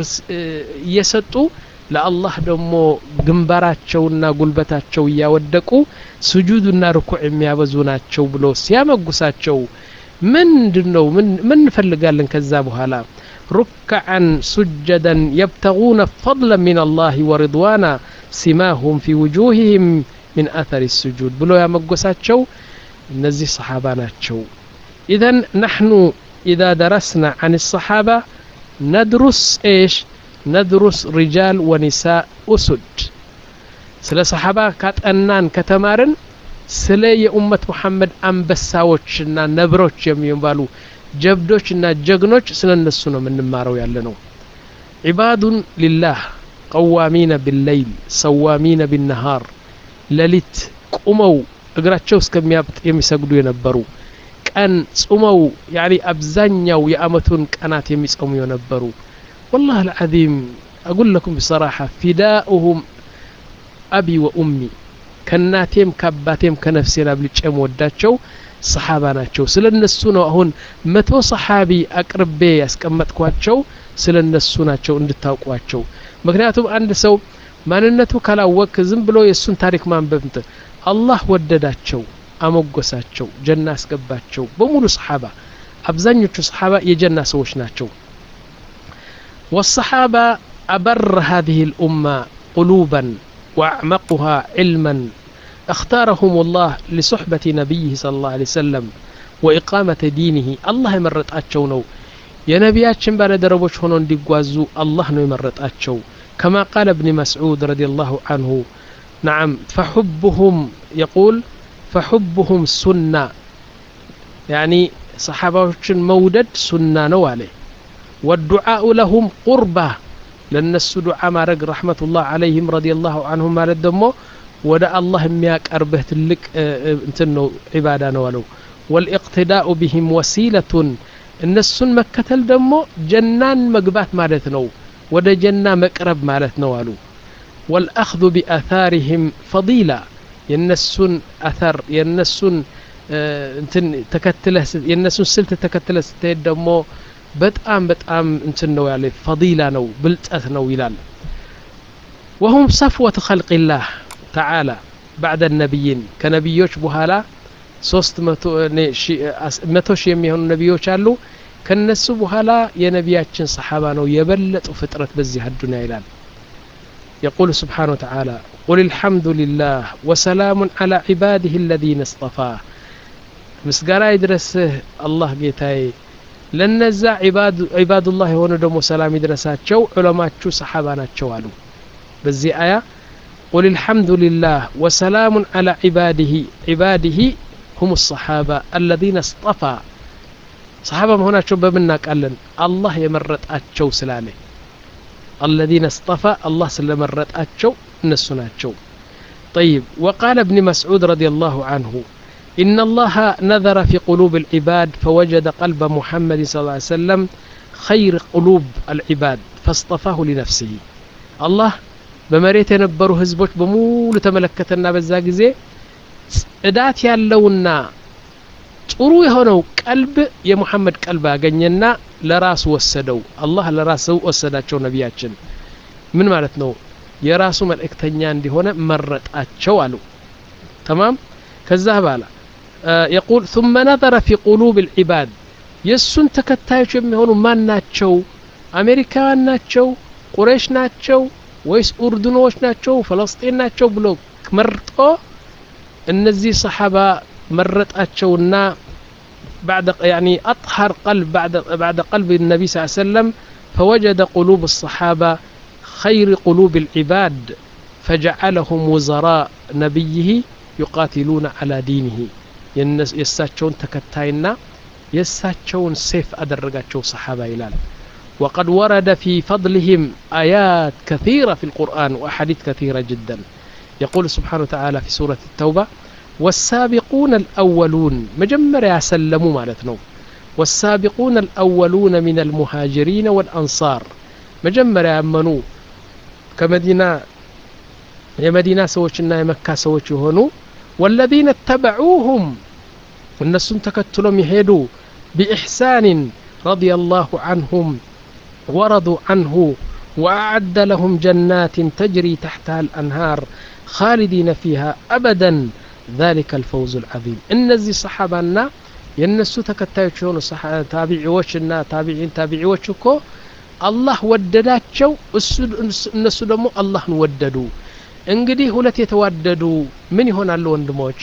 يسطو لله دمو ግንባራቸውና ጉልበታቸው ያወደቁ ስጁድና ሩኩዕ የሚያበዙናቸው ብሎ ሲያመጉሳቸው ምንድነው ምን ምን ፈልጋለን ከዛ በኋላ ركعا سجدا يبتغون فضلا من الله ورضوانا سماهم في وجوههم من اثر السجود ብሎ ያመጉሳቸው እነዚህ صحابه ናቸው اذا نحن اذا درسنا عن الصحابه ندرس ايش ندرس رجال ونساء اسد ስለ صحابه ካጠናን ከተማርን ስለ የኡመት መሐመድ አንበሳዎችና ነብሮች የሚባሉ ጀብዶችና ጀግኖች ስለነሱ ነው የምንማረው ያለነው عباد لله قوامين بالليل صوامين بالنهار ليلت قموا እግራቸው እስከሚያብጥ የሚሰግዱ የነበሩ ቀን ጾመው ያኒ አብዛኛው የአመቱን ቀናት የሚጾሙ የነበሩ والله العظيم اقول لكم بصراحه فداؤهم ابي وامي ከናቴም ከአባቴም ከነፍሴና ብልጨም ወዳቸው صحابه ናቸው ስለነሱ ነው አሁን መቶ صحابي አቅርቤ ያስቀመጥኳቸው ስለነሱ ናቸው እንድታውቋቸው ምክንያቱም አንድ ሰው ማንነቱ ካላወቅ ዝም ብሎ የሱን ታሪክ ማንበብ الله ወደዳቸው አመጎሳቸው ጀና አስገባቸው በሙሉ صحابه አብዛኞቹ صحابه የጀና ሰዎች ናቸው والصحابه أبر هذه الأمة قلوبا وأعمقها علما اختارهم الله لصحبة نبيه صلى الله عليه وسلم وإقامة دينه الله يمرطاቸው ነው የነቢያችን ባለደረቦች ሆነው እንዲጓዙ الله ነው የመረጣቸው كما قال ابن مسعود رضي الله عنه نعم فحبهم يقول فحبهم سنة يعني صحابة مودد سنة نوالي والدعاء لهم قربة لأن الدعاء ما رق رحمة الله عليهم رضي الله عنهم ما ردموا ودا الله مياك أربه لك انتنو عبادة نوالو والاقتداء بهم وسيلة إن السن مكتل دمو جنان مقبات مالتنو ودا جنة مقرب مالتنو والو والأخذ بآثارهم فضيلة ينسون أثر ينسون انتن تكتله ينسون سلت تكتله ستيد دمو بتأم بتأم انتن نو يعني فضيلة نو بلتأث نو يلال وهم صفوة خلق الله تعالى بعد النبيين كنبيوش بهالا ሶስት መቶ ሺህ የሚሆኑ ነብዮች አሉ ከነሱ በኋላ የነቢያችን صحابه ነው የበለጡ ፍጥረት በዚህ አዱንያ ይላል يقول سبحانه وتعالى قل الحمد لله وسلام على عباده الذين اصطفى مسغنا يدرسه الله ጌታዬ ለነዛ ዒባድ ዒባዱላህ የሆኑ ደግሞ ሰላም ይድረሳቸው ዑለማችሁ ሰሓባ ናቸው አሉ በዚህ አያ قل الحمد لله وسلام على عباده عباده هم الصحابة الذين اصطفى صحابة መሆናቸው በመናቃለን አላህ የመረጣቸው ስላለ الذين اصطفى الله ስለመረጣቸው እነሱ ናቸው طيب وقال ابن مسعود رضي الله عنه إن الله نظر في قلوب العباد فوجد قلب محمد صلى الله عليه وسلم خير قلوب العباد فاصطفاه لنفسه الله በመሬት የነበሩ ህዝቦች በሙሉ ተመለከተና በዛ ጊዜ ጽዳት ያለውና ጥሩ የሆነው ቀልብ የሙሐመድ ቀልብ አገኘና ለራሱ ወሰደው አላህ ለራሱ ወሰዳቸው ነቢያችን ምን ማለት ነው የራሱ መልእክተኛ እንዲሆነ መረጣቸው አሉ تمام ከዛ በኋላ يقول ثم نظر في قلوب العباد የሱን ተከታዮች የሚሆኑ ማን ናቸው አሜሪካውያን ናቸው ቁረይሽ ናቸው ወይስ ኡርዱኖች ናቸው ፍልስጤም ናቸው ብሎ መርጦ እነዚህ ሰሃባ መረጣቸውና بعد يعني اطهر قلب بعد بعد قلب النبي صلى الله عليه وسلم فوجد قلوب الصحابه خير قلوب العباد فجعلهم وزراء نبيه يقاتلون على دينه يساچون تكتاينا يساچون سيف ادرغاچو صحابه ይላል وقد ورد في فضلهم آيات كثيرة في القرآن وأحاديث كثيرة جدا يقول سبحانه وتعالى في سورة التوبة والسابقون الأولون مجمر يسلموا مالتنا والسابقون الأولون من المهاجرين والأنصار مجمر يأمنوا كمدينة يا مدينة سوتشنا يا مكة سوتش هونو والذين اتبعوهم والناس تكتلهم يهدوا بإحسان رضي الله عنهم ورضوا عنه وأعد لهم جنات تجري تحتها الأنهار خالدين فيها أبدا ذلك الفوز العظيم إن زي صحابنا ينسو تكتايشون تابعيوشنا تابعين تابعيوشكو الله ودداتشو النسو دمو الله نوددو እንግዲህ ሁለት የተዋደዱ ምን ይሆናል ወንድሞች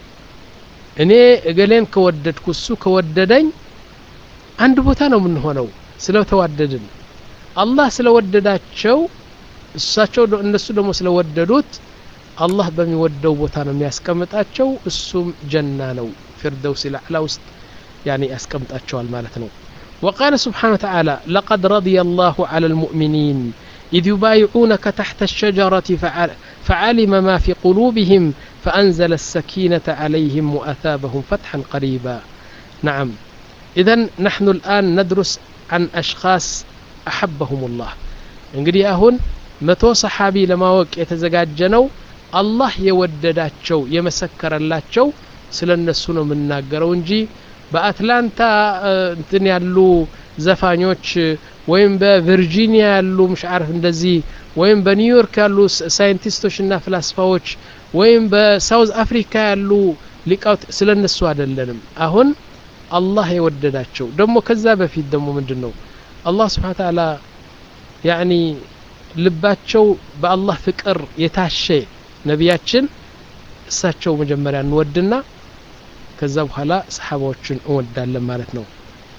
እኔ እገሌን ከወደድኩ እሱ ከወደደኝ አንድ ቦታ ነው ምን ሆነው ስለተዋደድን አላህ ስለወደዳቸው እሳቸው እነሱ ደግሞ ስለወደዱት አላህ በሚወደው ቦታ ነው የሚያስቀምጣቸው እሱም ጀና ነው ፊርደውስ الأعلى ውስጥ يعني ያስቀምጣቸዋል ማለት ነው وقال سبحانه وتعالى لقد رضي الله على المؤمنين إذ يبايعونك تحت الشجرة فعلم ما في قلوبهم فأنزل السكينة عليهم وأثابهم فتحا قريبا نعم إذن نحن الآن ندرس عن أشخاص أحبهم الله እንግዲህ አሁን መቶ ሰሃቢ ለማወቅ የተዘጋጀነው አላህ የወደዳቸው የመሰከረላቸው ስለነሱ ነው የምናገረው እንጂ በአትላንታ እንትን ያሉ ዘፋኞች ወይም በቨርጂኒያ ያሉ ምሽዓርፍ እንደዚህ ወይም በኒውዮርክ ያሉ ሳይንቲስቶችና ፍልስፋዎች ወይም በሳውዝ አፍሪካ ያሉ ሊቃውት ስለነሱ አይደለንም አሁን አላህ የወደዳቸው ደግሞ ከዛ በፊት ደግሞ ምንድነው አላህ Subhanahu Wa Ta'ala يعني ልባቸው በአላህ ፍቅር የታሸ ነቢያችን እሳቸው መጀመሪያ እንወድና ከዛ በኋላ ሰሃባዎችን እንወዳለን ማለት ነው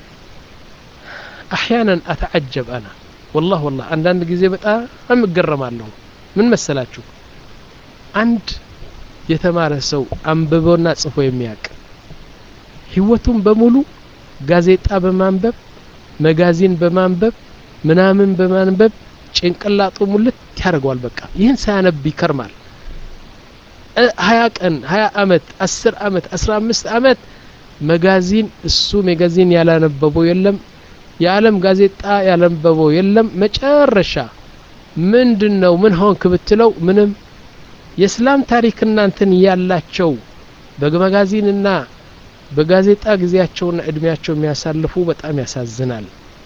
احيانا اتعجب انا والله والله አንዳንድ ጊዜ በጣም እገረማለሁ ምን መሰላችሁ አንድ የተማረ ሰው አንብቦና ጽፎ የሚያውቅ ህይወቱን በሙሉ ጋዜጣ በማንበብ መጋዚን በማንበብ ምናምን በማንበብ ጭንቅላቱ ሙልት ያርጋል በቃ ይህን ሳያነብ ይከርማል ሀያ ቀን ሀያ አመት አስር አመት አስራ አምስት አመት መጋዚን እሱ መጋዚን ያላነበበው የለም የዓለም ጋዜጣ ያላነበበው የለም መጨረሻ ምንድነው ምን ሆንክ ብትለው ምንም የእስላም ታሪክና እንትን ያላቸው በመጋዚንና በጋዜጣ ጊዜያቸውና እድሜያቸው የሚያሳልፉ በጣም ያሳዝናል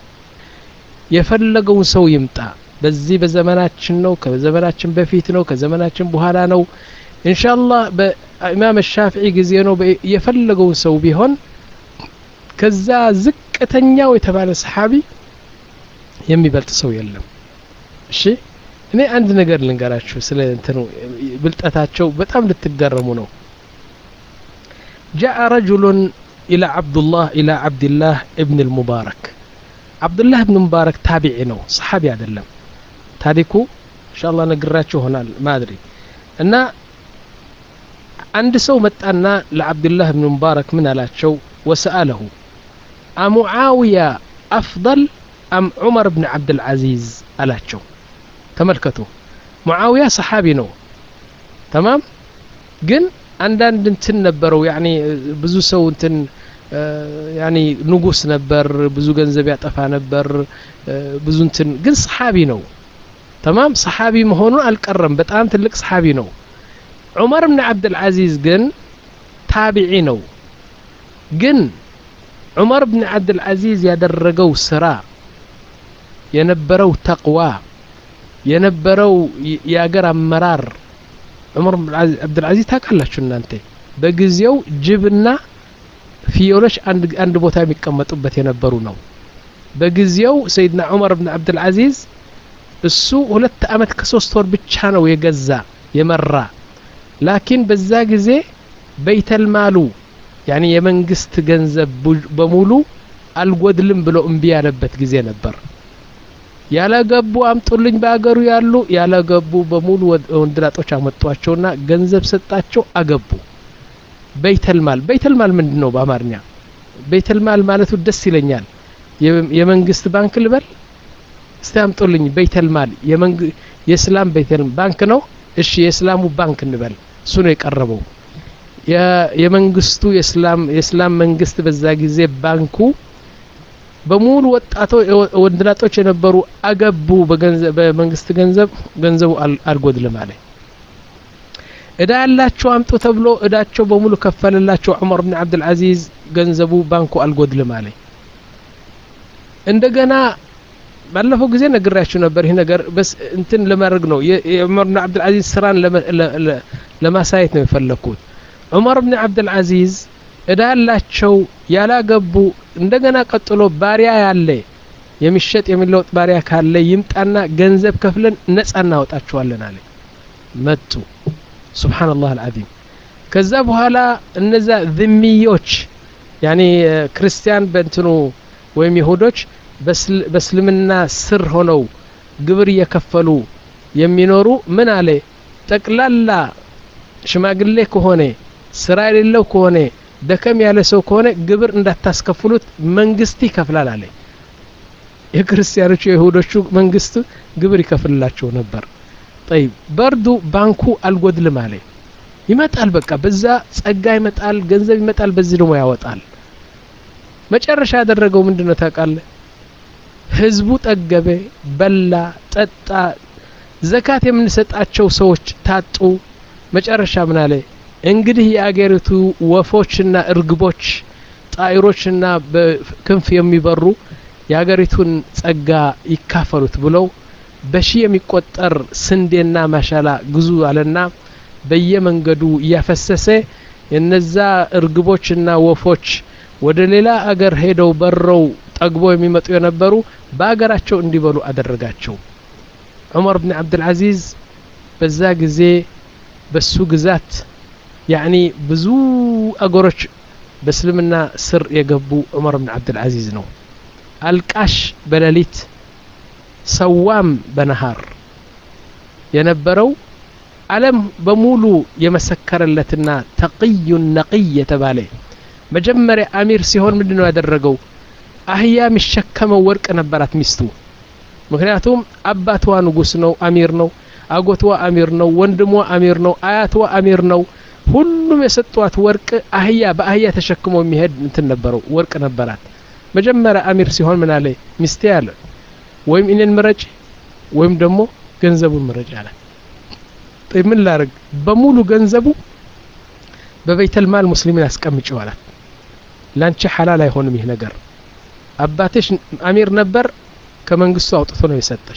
የፈለገው ሰው ይምጣ በዚህ በዘመናችን ነው ከዘመናችን በፊት ነው ከዘመናችን በኋላ ነው ኢንሻአላህ በኢማም ሻፊዒ ጊዜ ነው የፈለገው ሰው ቢሆን ከዛ ዝቅተኛው የተባለ ሰሃቢ የሚበልጥ ሰው የለም እሺ እኔ አንድ ነገር ልንገራችሁ ስለ እንትኑ ብልጣታቸው በጣም ልትገረሙ ነው جاء رجل إلى عبد الله إلى عبد الله ابن المبارك عبد الله ابن المبارك تابعي ነው صحابي አይደለም ታሪኩ ኢንሻአላህ ነግራችሁ ሆናል ማድሪ እና አንድ ሰው መጣና ለአብዱላህ ኢብኑ ሙባረክ ምን አላቸው ወሰአለሁ አሙዓዊያ አፍضل አም ዑመር ኢብኑ አብዱል አዚዝ አላቸው ተመልከቱ ሙዓዊያ ሰሃቢ ነው تمام ግን አንዳንድ እንትን ነበረው ያኒ ብዙ ሰው እንትን ያኒ ንጉስ ነበር ብዙ ገንዘብ ያጠፋ ነበር ብዙ እንትን ግን ሰሃቢ ነው تمام صحابي مهونو القرم በጣም ትልቅ صحابي ነው ዑመር ኢብኑ አብዱል አዚዝ ግን ታቢዒ ነው ግን ዑመር ኢብኑ አብዱል አዚዝ ያደረገው ስራ የነበረው ተቅዋ የነበረው ያገር አመራር ዑመር ኢብኑ አብዱል አዚዝ ታውቃላችሁ እናንተ በጊዜው ጅብና ፍየሎች አንድ አንድ ቦታ የሚቀመጡበት የነበሩ ነው በጊዜው ሰይድና ዑመር ኢብኑ አብዱል አዚዝ እሱ ሁለት አመት ከሶስት ወር ብቻ ነው የገዛ የመራ ላኪን በዛ ጊዜ በይተል ማሉ ያኒ የመንግስት ገንዘብ በሙሉ አልጎድልም ብሎ እምቢ ያለበት ጊዜ ነበር ያላገቡ አምጡልኝ ባገሩ ያሉ ያላገቡ በሙሉ ወንድላጦች አመጧቸውና ገንዘብ ሰጣቸው አገቡ በይተል ማል በይተል ማል ምንድነው በአማርኛ በይተል ማል ማለቱ ደስ ይለኛል የመንግስት ባንክ ልበል استامطلኝ بيتل مال የመንግ የእስላም ቤተል ባንክ ነው እሺ የእስላሙ ባንክ እንበል እሱ ነው የቀረበው የመንግስቱ የእስላም የእስላም መንግስት በዛ ጊዜ ባንኩ በሙሉ ወጣቶ ወንድላጦች የነበሩ አገቡ በገንዘብ በመንግስት ገንዘብ ገንዘቡ አልጎድልም አለ እዳ ያላቸው አምጡ ተብሎ እዳቸው በሙሉ ከፈለላቸው ዑመር ኢብኑ አብዱል አዚዝ ገንዘቡ ባንኩ አልጎድልም አለ እንደገና ባለፈው ጊዜ ነግራችሁ ነበር ይሄ ነገር በስ እንትን ለማድረግ ነው የዑመር ኢብኑ አብዱል አዚዝ ስራን ለማሳየት ነው የፈለኩት ዑመር ኢብኑ አብዱል አዚዝ እዳላቸው ያላገቡ እንደገና ቀጥሎ ባሪያ ያለ የሚሸጥ የሚለውጥ ባሪያ ካለ ይምጣና ገንዘብ ከፍለን ነፃ እናወጣቸዋለን አለ መጡ ሱብሃንአላህ አልዓዚም ከዛ በኋላ እነዛ ዝሚዮች ያኒ ክርስቲያን በእንትኑ ወይም ይሁዶች በእስልምና ስር ሆነው ግብር እየከፈሉ የሚኖሩ ምን አለ ጠቅላላ ሽማግሌ ከሆነ ስራ የሌለው ከሆነ ደከም ያለ ሰው ከሆነ ግብር እንዳታስከፍሉት መንግስት ይከፍላል አለ የክርስቲያኖቹ የይሁዶቹ መንግስት ግብር ይከፍልላቸው ነበር طيب በርዱ ባንኩ አልጎድልም አለ ይመጣል በቃ በዛ ጸጋ ይመጣል ገንዘብ ይመጣል በዚህ ደግሞ ያወጣል መጨረሻ ያደረገው ምንድነው ታውቃለህ ህዝቡ ጠገበ በላ ጠጣ ዘካት የምንሰጣቸው ሰዎች ታጡ መጨረሻ ምን አለ እንግዲህ የአገሪቱ ወፎችና እርግቦች ጣይሮችና በክንፍ የሚበሩ የአገሪቱን ጸጋ ይካፈሉት ብለው በሺ የሚቆጠር ስንዴና ማሻላ ግዙ አለና በየመንገዱ ያፈሰሰ የነዛ እርግቦችና ወፎች ወደ ሌላ አገር ሄደው በረው ጠግቦ የሚመጡ የነበሩ በአገራቸው እንዲበሉ አደረጋቸው ዑመር ኢብኑ አብዱል አዚዝ በዛ ጊዜ በሱ ግዛት ያኒ ብዙ አገሮች በእስልምና ስር የገቡ ዑመር ኢብኑ አብዱል አዚዝ ነው አልቃሽ በሌሊት ሰዋም በነሃር የነበረው ዓለም በሙሉ የመሰከረለትና ተቅዩ ነቅይ የተባለ መጀመሪያ አሚር ሲሆን ምንድነው ያደረገው አህያ የሚሸከመው ወርቅ ነበራት ሚስቱ ምክንያቱም አባቷ ንጉስ ነው አሚር ነው አጎቷ አሚር ነው ወንድሟ አሚር ነው አያቷ አሚር ነው ሁሉም የሰጧት ወርቅ አህያ በአህያ ተሸክሞ የሚሄድ እንትን ነበረው ወርቅ ነበራት መጀመሪያ አሚር ሲሆን ምን አለ ሚስቴ ያለ ወይም እኔን ምረጭ ወይም ደግሞ ገንዘቡን ምረጭ አለ طيب ምን ላርግ በሙሉ ገንዘቡ በበይተል ማል ሙስሊሚን አስቀምጪው አለ ላንቺ ሐላል አይሆንም ይሄ ነገር አባትሽ አሚር ነበር ከመንግስቱ አውጥቶ ነው የሰጠሽ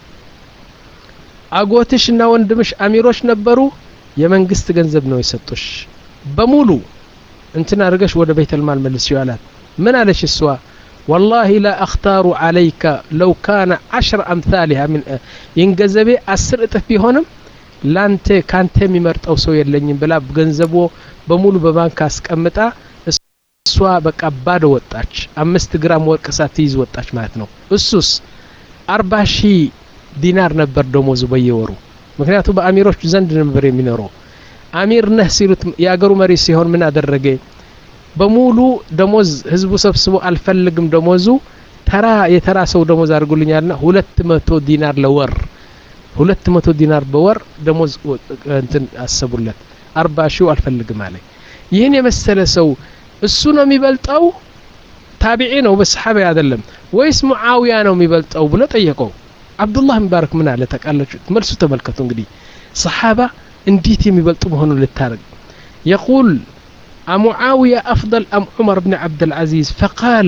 አጎትሽና ወንድምሽ አሚሮች ነበሩ የመንግስት ገንዘብ ነው የሰጡሽ በሙሉ እንትና አርገሽ ወደ በይተል ማል መልሽው አላት ምን አለሽ እሷ والله لا اختار عليك لو كان عشر امثالها من ينجزبي عشر اطف ቢሆንም ላንተ ካንተ የሚመርጠው ሰው የለኝም ብላ ገንዘቡ በሙሉ በባንክ አስቀምጣ እሱ እሷ በቃ ባዶ ወጣች አምስት ግራም ወርቅ ሳትይዝ ወጣች ማለት ነው እሱስ አርባ ሺህ ዲናር ነበር ደሞዙ በየወሩ ምክንያቱም በአሚሮች ዘንድ ነበር የሚኖረው አሚር ነህ ሲሉት ያገሩ መሪ ሲሆን ምን አደረገ በሙሉ ደሞዝ ህዝቡ ሰብስቦ አልፈልግም ደሞዙ ተራ የተራ ሰው ደሞዝ አድርጉልኛልና ሁለት መቶ ዲናር ለወር ሁለት መቶ ዲናር በወር ደሞዝ እንትን አሰቡለት አርባ ሺህ አልፈልግም አለ ይሄን የመሰለ ሰው እሱ ነው የሚበልጠው ታቢዒ ነው በሰሐባ አይደለም ወይስ ሙአዊያ ነው የሚበልጠው ብሎ ጠየቀው አብዱላህ ሙባረክ ምን አለ ተቃለች መልሱ ተመልከቱ እንግዲህ ሰሐባ እንዴት የሚበልጡ መሆኑን ልታረግ يقول أمعاوية أفضل أم عمر بن عبد العزيز فقال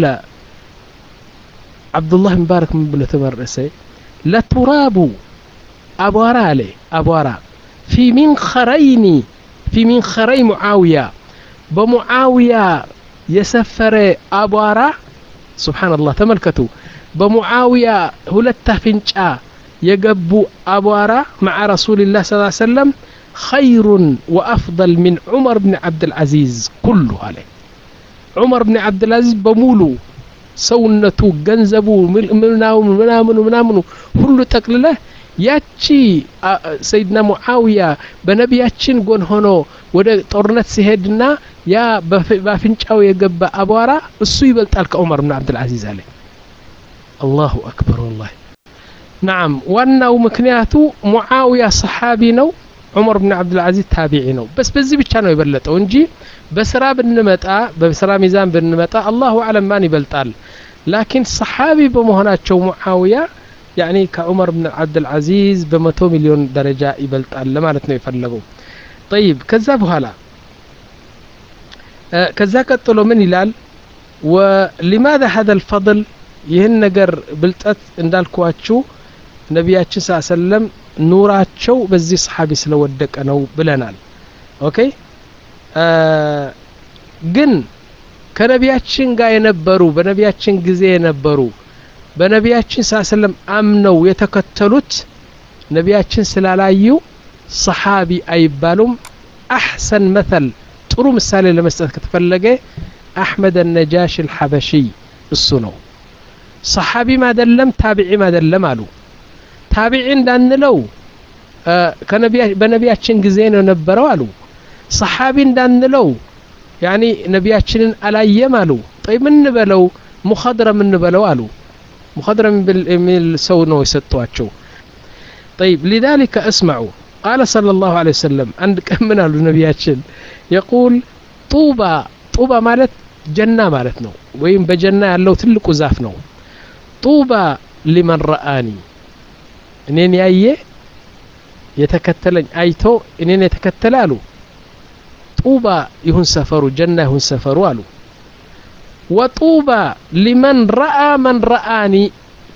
عبد الله مبارك من بن تمرسي لا تراب أبوارا عليه أبوارا في منخرين في منخري معاوية بمعاوية يسفر أبوارا سبحان الله تملكتوا بمعاوية هلتا فنشا يقبوا أبوارا مع رسول الله صلى الله عليه وسلم خير وأفضل من عمر بن عبد العزيز كله عليه عمر بن عبد العزيز بمولو سونته جنزبو منامنو منامنو منامنو كله تقلله ያቺ ሰይድና ሙአዊያ በነቢያችን ጎን ሆኖ ወደ ጦርነት ሲሄድና ያ በአፍንጫው የገባ አቧራ እሱ ይበልጣል ከዑመር ብን አብዱል አዚዝ አለ አላሁ አክበር والله نعم ዋናው ምክንያቱ ሙአዊያ ሰሃቢ ነው ዑመር ብን አብዱል አዚዝ ታቢዒ ነው በስ በዚህ ብቻ ነው የበለጠው እንጂ በስራ ብንመጣ በስራ ሚዛን ብንመጣ አላሁ አለም ማን ይበልጣል ላኪን ሰሃቢ በመሆናቸው ሙአዊያ يعني كعمر بن عبد العزيز بمئة مليون درجة يبلطال لمالت ነው የፈለገው طيب ከዛ በኋላ ከዛ ቀጥሎ ምን ይላል ولماذا هذا الفضل ይህን ነገር ብልጠት እንዳልኳችሁ ነብያችን ሰለላሁ ዐለይሂ ወሰለም ኑራቸው በዚህ ሰሃቢ ስለወደቀ ነው ብለናል ኦኬ ግን ከነብያችን ጋር የነበሩ በነብያችን ጊዜ የነበሩ በነቢያችን ሰለላም አምነው የተከተሉት ነቢያችን ስላላዩ ሰሃቢ አይባሉም احسن مثل ጥሩ ምሳሌ ለመስጠት ከተፈለገ አህመድ النجاش الحبشي እሱ ነው ሰሃቢ ማደለም ታቢዒ ማደለም አሉ ታቢዒ እንዳንለው ከነቢያ በነቢያችን ጊዜ ነው ነበረው አሉ ሰሃቢ እንዳንለው يعني ነቢያችንን አላየም አሉ طيب ምን በለው ሙኸድረም ምን በለው አሉ مخضرم بالإيميل سونو يسطواچو طيب لذلك اسمعوا قال صلى الله عليه وسلم عند كمنا النبياتين يقول طوبى طوبى مالت جنة مالت نو وين بجنة ያለው ትልቁ ዛፍ ነው طوبى لمن رآني እኔን ያየ የተከተለኝ አይቶ እኔን የተከተለ አሉ طوبى ይሁን ሰፈሩ ጀና ይሁን ሰፈሩ አሉ وطوبى لمن رأى من رآني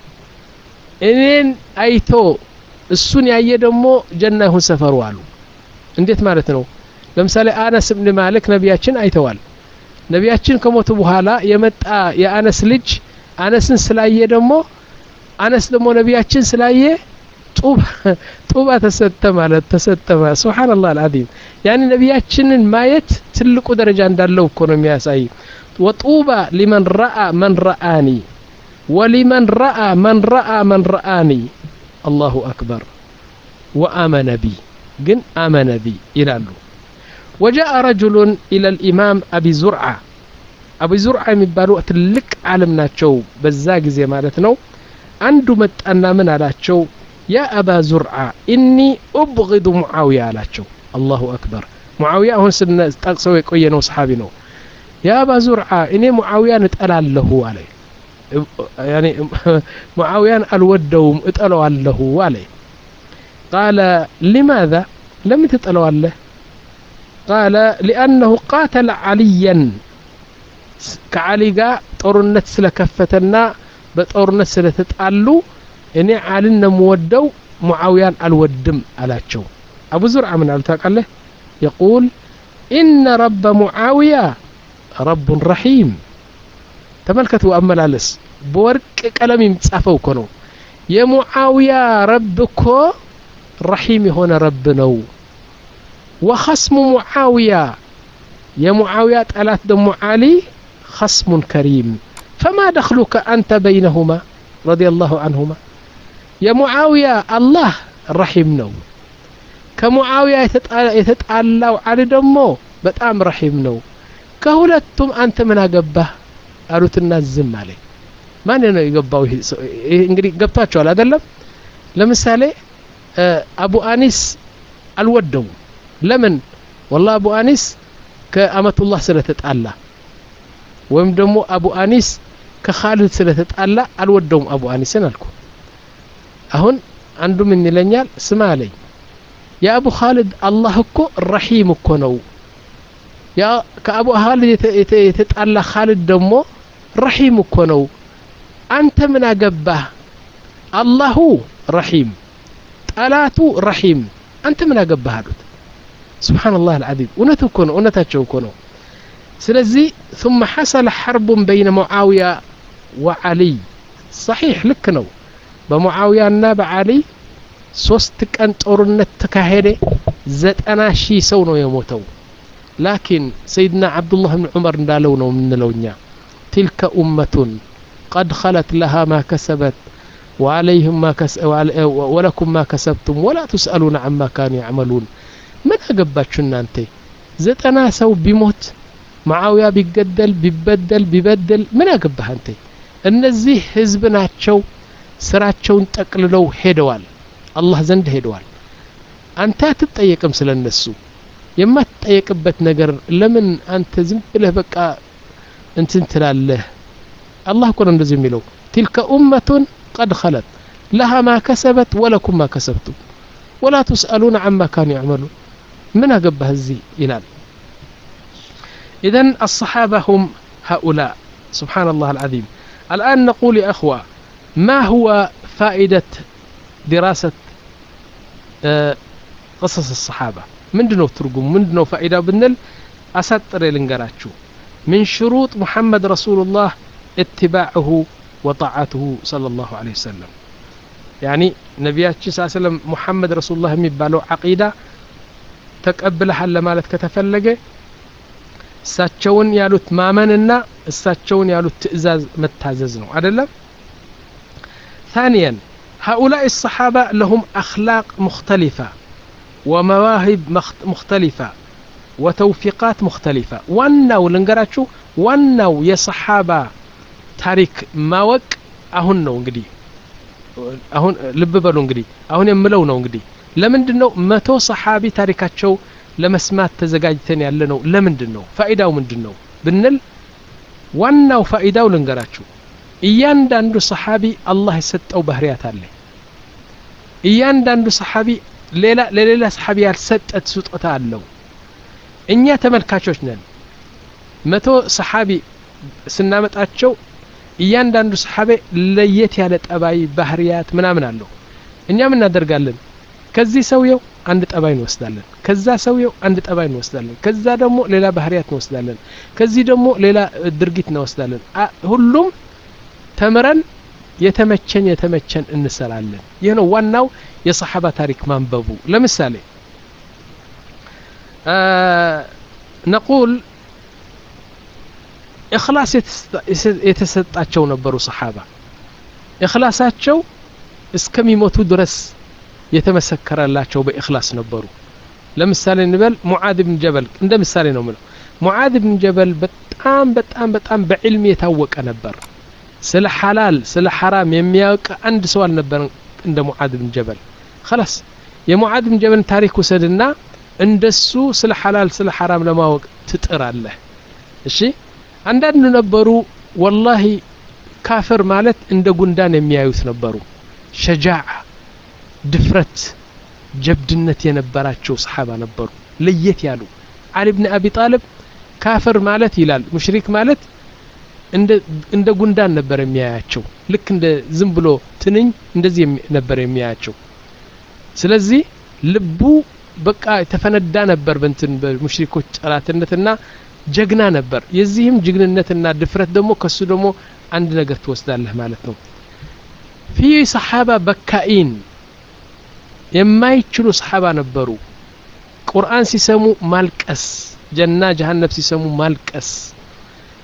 إنين أيتو السن ያየ ደግሞ ጀና ይሁን ሰፈሩ አሉ እንዴት ማለት ነው ለምሳሌ አነስ ኢብኑ ማሊክ ነብያችን አይተዋል ነብያችን ከሞቱ በኋላ የመጣ የአነስ ልጅ አነስን ስላየ ደግሞ አነስ ደግሞ ነብያችን ስላየ ጡባ ጡባ ተሰጠ ማለት ተሰጠ ሱብሃንአላህ አልዓዚም يعني ነብያችንን ማየት ትልቁ ደረጃ እንዳለው እኮ ነው የሚያሳይ وطوبى لمن رأى من رآني ولمن رأى من رأى من رآني الله أكبر وآمن بي جن آمن بي إلى له وجاء رجل إلى الإمام أبي زرعة أبي زرعة مبالو تلك عالمنا تشو بزاق زي مالتنا عنده متأنا من على تشو يا أبا زرعة إني أبغض معاوية على تشو الله أكبر معاوية هون سنة تقصوي كوية نو صحابي يا أبا زرعة إني معاوية نتألى له عليه يعني معاوية الودهم اتألوا له عليه قال لماذا لم تتألوا له قال لأنه قاتل عليا كعليقا طورنت سلكفتنا بطورنت سلتتألوا إني عالنا مودو معاوية الودم على تشو أبو زرعة من ألتاق له يقول إن رب معاوية رب رحيم تملكتوا أمل علس بورك كلام يمتصفوا كنو يا معاوية ربكو رحيم هنا ربنا وخصم معاوية يا معاوية ألات دم علي خصم كريم فما دخلك أنت بينهما رضي الله عنهما يا معاوية الله رحيم نو كمعاوية يتتعلى على دمو بتأم رحيم نو كهولتم أنت من أقبه قالوا الناس عليه ما نينو يقباو እንግዲህ ገብታችኋል አይደለም ለምሳሌ አቡ አኒስ አልወደው ለምን والله አቡ አኒስ ከአመቱላህ ስለተጣላ ወይም ደግሞ አቡ አኒስ ከኻሊድ ስለተጣላ አልወደውም አቡ አኒስን አልኩ አሁን አንዱ ምን ይለኛል ስማ አለኝ ያ አቡ ኻሊድ አላህ እኮ ረሂም እኮ ነው ያ ከአቡ ኻሊድ የተጣላ ኻሊድ ደግሞ ረሂም እኮ ነው አንተ ምን አገባህ አላሁ ረሂም ጠላቱ ረሂም አንተ ምን አገባህ አሉት ሱብሃንአላህ አልዓዚም እውነት እኮ ነው እውነታቸው እኮ ነው ስለዚህ ثم حصل حرب بين معاوية وعلي صحيح ልክ ነው በሙዓዊያና በዓሊ ሶስት ቀን ጦርነት ተካሄደ ዘጠና ሺህ ሰው ነው የሞተው ላኪን ሰይድና አብዱላህ ኢብኑ ዑመር እንዳለው ነው ምንለውኛ تلك أمة قد خلت لها ما كسبت وعليهم ما كس ولكم ما كسبتم ولا تسألون عما كانوا يعملون من أجبتش أنت زتنا سو بموت معاوية بيقدل بيبدل بيبدل من أجبها أنت النزيه حزبنا تشو سراتشون تقللو هيدوال الله زند هيدوال أنت تتأيك مثل النسو يما تتأيك بت نجر لمن أنت زم له بقى أنت تلاله الله كون እንደዚህ የሚለው تلك أمة قد خلت لها ما كسبت ولكم ما كسبتم ولا تسألون عما كانوا يعملون من أجبها الزي إلال إذن الصحابة هم هؤلاء سبحان الله العظيم الآن نقول يا أخوة ما هو فائدة دراسة قصص الصحابة من دنو ترجم من دنو فائدة بنل أسطر لنقراتشو من شروط محمد رسول الله اتباعه وطاعته صلى الله عليه وسلم يعني نبياتي صلى الله عليه وسلم محمد رسول الله የሚባለው عقيدة ተቀብለሃል ለማለት ከተፈለገ እሳቸውን ያሉት ማመንና እሳቸውን ያሉት ትእዛዝ መታዘዝ ነው አይደለም ثانيا هؤلاء الصحابة لهم أخلاق مختلفة ومواهب مختلفة وتوفيقات مختلفة ዋናው ልንገራችሁ ዋናው የصحابة ታሪክ ማወቅ አሁን ነው እንግዲህ አሁን ልብ በሉ እንግዲህ አሁን የምለው ነው እንግዲህ ለምንድነው መቶ ሰሃቢ ታሪካቸው ለመስማት ተዘጋጅተን ያለ ነው ለምንድነው ፋይዳው ምንድነው ብንል ዋናው ፋይዳው ልንገራችሁ እያንዳንዱ ሰሃቢ አላህ የሰጠው ባህሪያት አለ እያንዳንዱ ሰሃቢ ሌላ ለሌላ ሰሃቢ ያልሰጠት ስጦታ አለው እኛ ተመልካቾች ነን መቶ ሰሃቢ ስናመጣቸው እያንዳንዱ ሰሃቤ ለየት ያለ ጠባይ ባህሪያት ምናምን አለው እኛ ምን እናደርጋለን ከዚህ ሰውየው አንድ ጠባይ እንወስዳለን ከዛ ሰውየው አንድ ጠባይ እንወስዳለን ከዛ ደግሞ ሌላ ባህሪያት እንወስዳለን ከዚህ ደግሞ ሌላ ድርጊት እንወስዳለን ሁሉም ተመረን የተመቸን የተመቸን እንሰራለን ይሄ ነው ዋናው የሰሃባ ታሪክ ማንበቡ ለምሳሌ نقول إخلاص يتسطاچو ነበሩ صحابة إخلاصاچو እስከሚሞቱ ድረስ የተመሰከረላቸው በإخلاص ነበሩ ለምሳሌ እንበል ሙዓዝ ብን ጀበል እንደ ምሳሌ ነው ማለት ሙዓዝ ብን ጀበል በጣም በጣም በጣም በዕልም የታወቀ ነበር ስለ ሐላል ስለ ሐራም የሚያውቅ አንድ ሰው አልነበር እንደ ሙዓዝ ብን ጀበል خلاص የሙዓዝ ብን ጀበል ታሪክ ወሰድና እንደሱ ስለ ሐላል ስለ ሐራም ለማወቅ ትጥራለህ እሺ አንዳንድ ነበሩ والله ካፍር ማለት እንደ ጉንዳን የሚያዩት ነበሩ ሸጃዓ ድፍረት ጀብድነት የነበራቸው ሰሃባ ነበሩ ለየት ያሉ አሊ ኢብኑ አቢ ጣሊብ ካፍር ማለት ይላል ሙሽሪክ ማለት እንደ እንደ ጉንዳን ነበር የሚያያቸው ልክ እንደ ዝም ብሎ ትንኝ እንደዚህ ነበር የሚያያቸው ስለዚህ ልቡ በቃ ተፈነዳ ነበር በእንትን በሙሽሪኮች ጠላትነትና ጀግና ነበር የዚህም ጀግንነትና ድፍረት ደግሞ ከሱ ደግሞ አንድ ነገር ተወስዳለህ ማለት ነው في صحابة بكائين የማይችሉ ሰሃባ ነበሩ ቁርአን ሲሰሙ ማልቀስ ጀና ጀሃነም ሲሰሙ ማልቀስ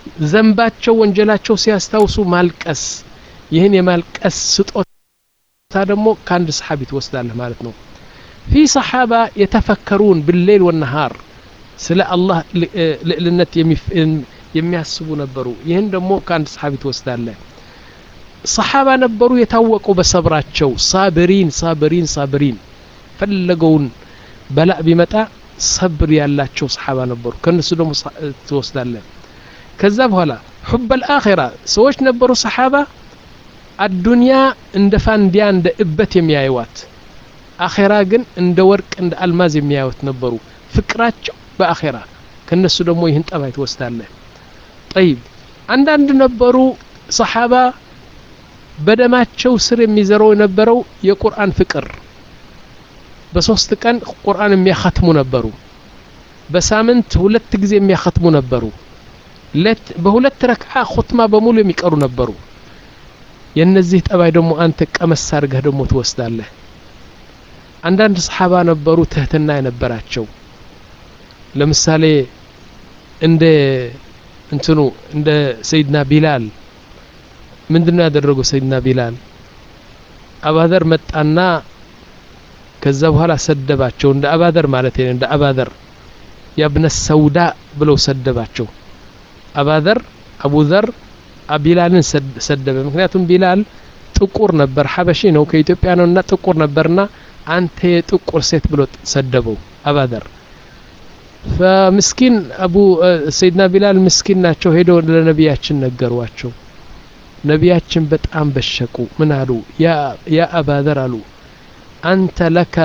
ዘንባቸው ወንጀላቸው ሲያስታውሱ ማልቀስ ይህን የማልቀስ ስጦታ ደግሞ ከአንድ ሰሓቢ ትወስዳለህ ማለት ነው في صحابة يتفكرون بالليل والنهار سلا الله لأنت የሚያስቡ ነበሩ ይህን ደግሞ ከአንድ ሰሓቢ ትወስዳለህ صحابة ነበሩ የታወቁ በሰብራቸው ሳብሪን ሳብሪን ሳብሪን ፈለገውን በላእ ቢመጣ ሰብር ያላቸው صحابة ነበሩ ከነሱ ደግሞ ትወስዳለህ ከዛ በኋላ حب الآخرة ሰዎች ነበሩ صحابة الدنيا እንደ ፋንዲያ እንደ እበት የሚያዩዋት አኺራ ግን እንደ ወርቅ እንደ አልማዝ የሚያዩት ነበሩ ፍቅራቸው በአኺራ ከነሱ ደግሞ ይህን ጠባይ ትወስዳለህ طيب አንዳንድ ነበሩ صحابة በደማቸው ስር የሚዘረው የነበረው የቁርአን ፍቅር በሶስት ቀን ቁርአን የሚያختሙ ነበሩ በሳምንት ሁለት ጊዜ የሚያختሙ ነበሩ ለት በሁለት ረክዓ ኹትማ በሙሉ የሚቀሩ ነበሩ የነዚህ ጠባይ ደግሞ አንተ ቀመስ አድርገህ ደግሞ ትወስዳለህ አንዳንድ صحابة ነበሩ ትህትና የነበራቸው ለምሳሌ እንደ እንትኑ እንደ ሰይድና ቢላል ምንድነው ያደረገው ሰይድና ቢላል አባደር መጣና ከዛ በኋላ ሰደባቸው እንደ አባደር ማለት ነው እንደ አባደር ያብነ ሰውዳ ብለው ሰደባቸው አባደር አቡዘር አቢላልን ሰደበ ምክንያቱም ቢላል ጥቁር ነበር ሐበሺ ነው ከኢትዮጵያ ነውና ጥቁር ነበርና አንተ የጥቁር ሴት ብሎ ሰደበው አባደር فمسكين ابو سيدنا بلال مسكين ናቸው ሄደው ለነብያችን ነገሯቸው ነብያችን በጣም በሸቁ ምን አሉ ያ ያ አባደር አሉ አንተ ለካ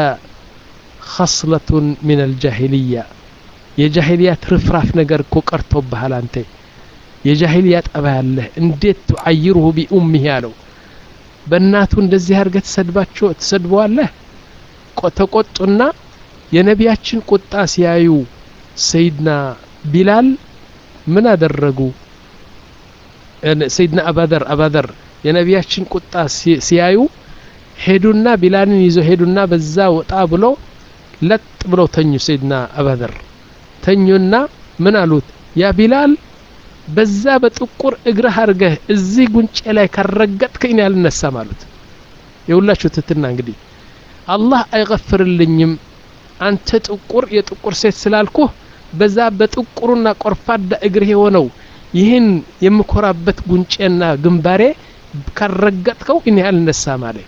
خصلة من الجاهلية የጃሂልያ ትርፍራፍ ነገር እኮ ቀርቶብሃል አንተ የጃሂልያ ጠባይ አለ እንዴት تعيره بأمه ያለው በእናቱ እንደዚህ አርገት ተሰድባቸው ተሰድበዋለህ ተቆጡና የነብያችን ቁጣ ሲያዩ ሰይድና ቢላል ምን አደረጉ ሰይድና አባደር አባደር የነብያችን ቁጣ ሲያዩ ሄዱና ቢላልን ይዞ ሄዱና በዛ ወጣ ብሎ ለጥ ብሎ ተኙ ሰይድና አባደር ተኙና ምን አሉት ያ ቢላል በዛ በጥቁር እግርህ አርገህ እዚህ ጉንጬ ላይ ካረገጥከኝ ያልነሳ ማለት ይውላችሁ ትትና እንግዲህ አላህ አይغفርልኝም አንተ ጥቁር የጥቁር ሴት ስላልኩ በዛ በጥቁሩና ቆርፋዳ እግርህ ሆነው ይህን የምኮራበት ጉንጬና ግንባሬ ካረገጥከው እኔ ያልነሳ ማለት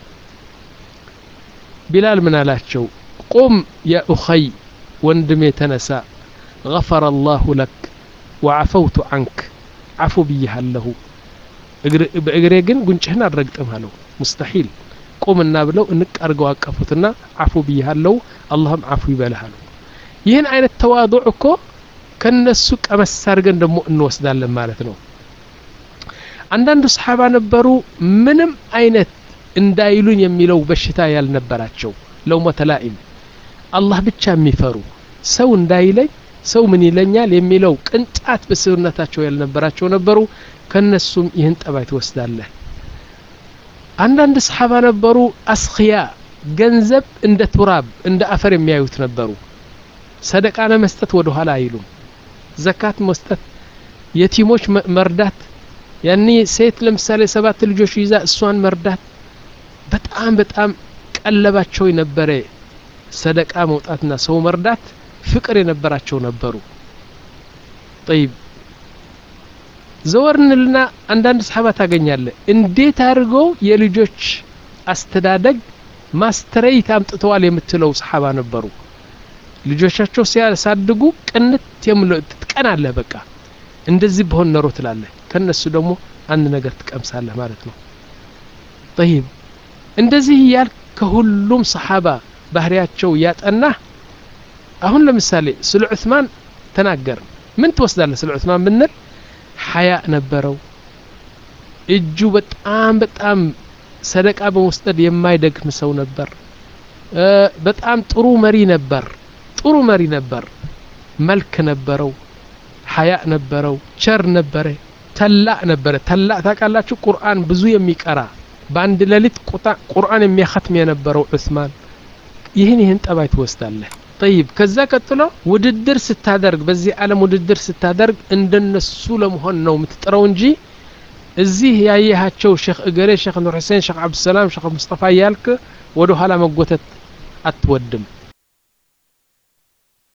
ቢላል ምን አላቸው ቁም ያ اخي ወንድሜ ተነሳ غفر الله لك وعفوت عنك عفو بيهله እግሬ ግን ጉንጭህን አረግጥም አለው ሙስተሂል ቆምና ብለው እንቅ አርገው አቀፉትና አፉ بيهله اللهم عفو ይበልሃሉ ይህን አይነት ተዋዱዕ እኮ ከነሱ ቀመስ አርገን ደሞ እንወስዳለን ማለት ነው አንዳንዱ صحابة ነበሩ ምንም አይነት እንዳይሉን የሚለው በሽታ ያልነበራቸው ለው መተላኢም አላህ ብቻ የሚፈሩ ሰው እንዳይለኝ ሰው ምን ይለኛል የሚለው ቅንጣት በሰውነታቸው ያልነበራቸው ነበሩ ከነሱም ይህን ጠባይ ትወስዳለህ አንዳንድ صحابة ነበሩ አስኺያ ገንዘብ እንደ ቱራብ እንደ አፈር የሚያዩት ነበሩ ሰደቃ ለመስጠት ወደ ኋላ አይሉም ዘካት መስጠት የቲሞች መርዳት ያኒ ሴት ለምሳሌ ሰባት ልጆች ይዛ እሷን መርዳት በጣም በጣም ቀለባቸው የነበረ ሰደቃ መውጣትና ሰው መርዳት ፍቅር የነበራቸው ነበሩ طيب ዘወርንልና አንዳንድ صحابة ታገኛለህ እንዴት አድርገው የልጆች አስተዳደግ ማስተሬት አምጥተዋል የምትለው صحابة ነበሩ ልጆቻቸው ሲያሳድጉ ቅንት የምትቀናለህ በቃ እንደዚህ በሆነ ነው ትላለህ ከነሱ ደግሞ አንድ ነገር ትቀምሳለህ ማለት ነው طيب እንደዚህ ያል ከሁሉም صحابة ባህሪያቸው ያጠና አሁን ለምሳሌ ስለ ዑስማን ተናገር ምን ትወስዳለህ ስለ ዑስማን ብንል ሐያ ነበረው እጁ በጣም በጣም ሰደቃ በመስጠት የማይደግም ሰው ነበር በጣም ጥሩ መሪ ነበር ጥሩ መሪ ነበር መልክ ነበረው ሐያ ነበረው ቸር ነበረ ተላእ ነበረ ተላእ ታውቃላችሁ ቁርአን ብዙ የሚቀራ በአንድ ሌሊት ቁርአን የሚያختም የነበረው ዑስማን ይህን ይህን ጠባይ ትወስዳለህ طيب ከዛ ቀጥሎ ውድድር ስታደርግ በዚህ ዓለም ውድድር ስታደርግ እንደነሱ ለመሆን ነው የምትጥረው እንጂ እዚህ ያያያቸው ሼክ እገሌ ሼክ ኑር ሁሴን ሼክ አብዱሰላም ሼክ ሙስጠፋ ያልክ ወደ ኋላ መጎተት አትወድም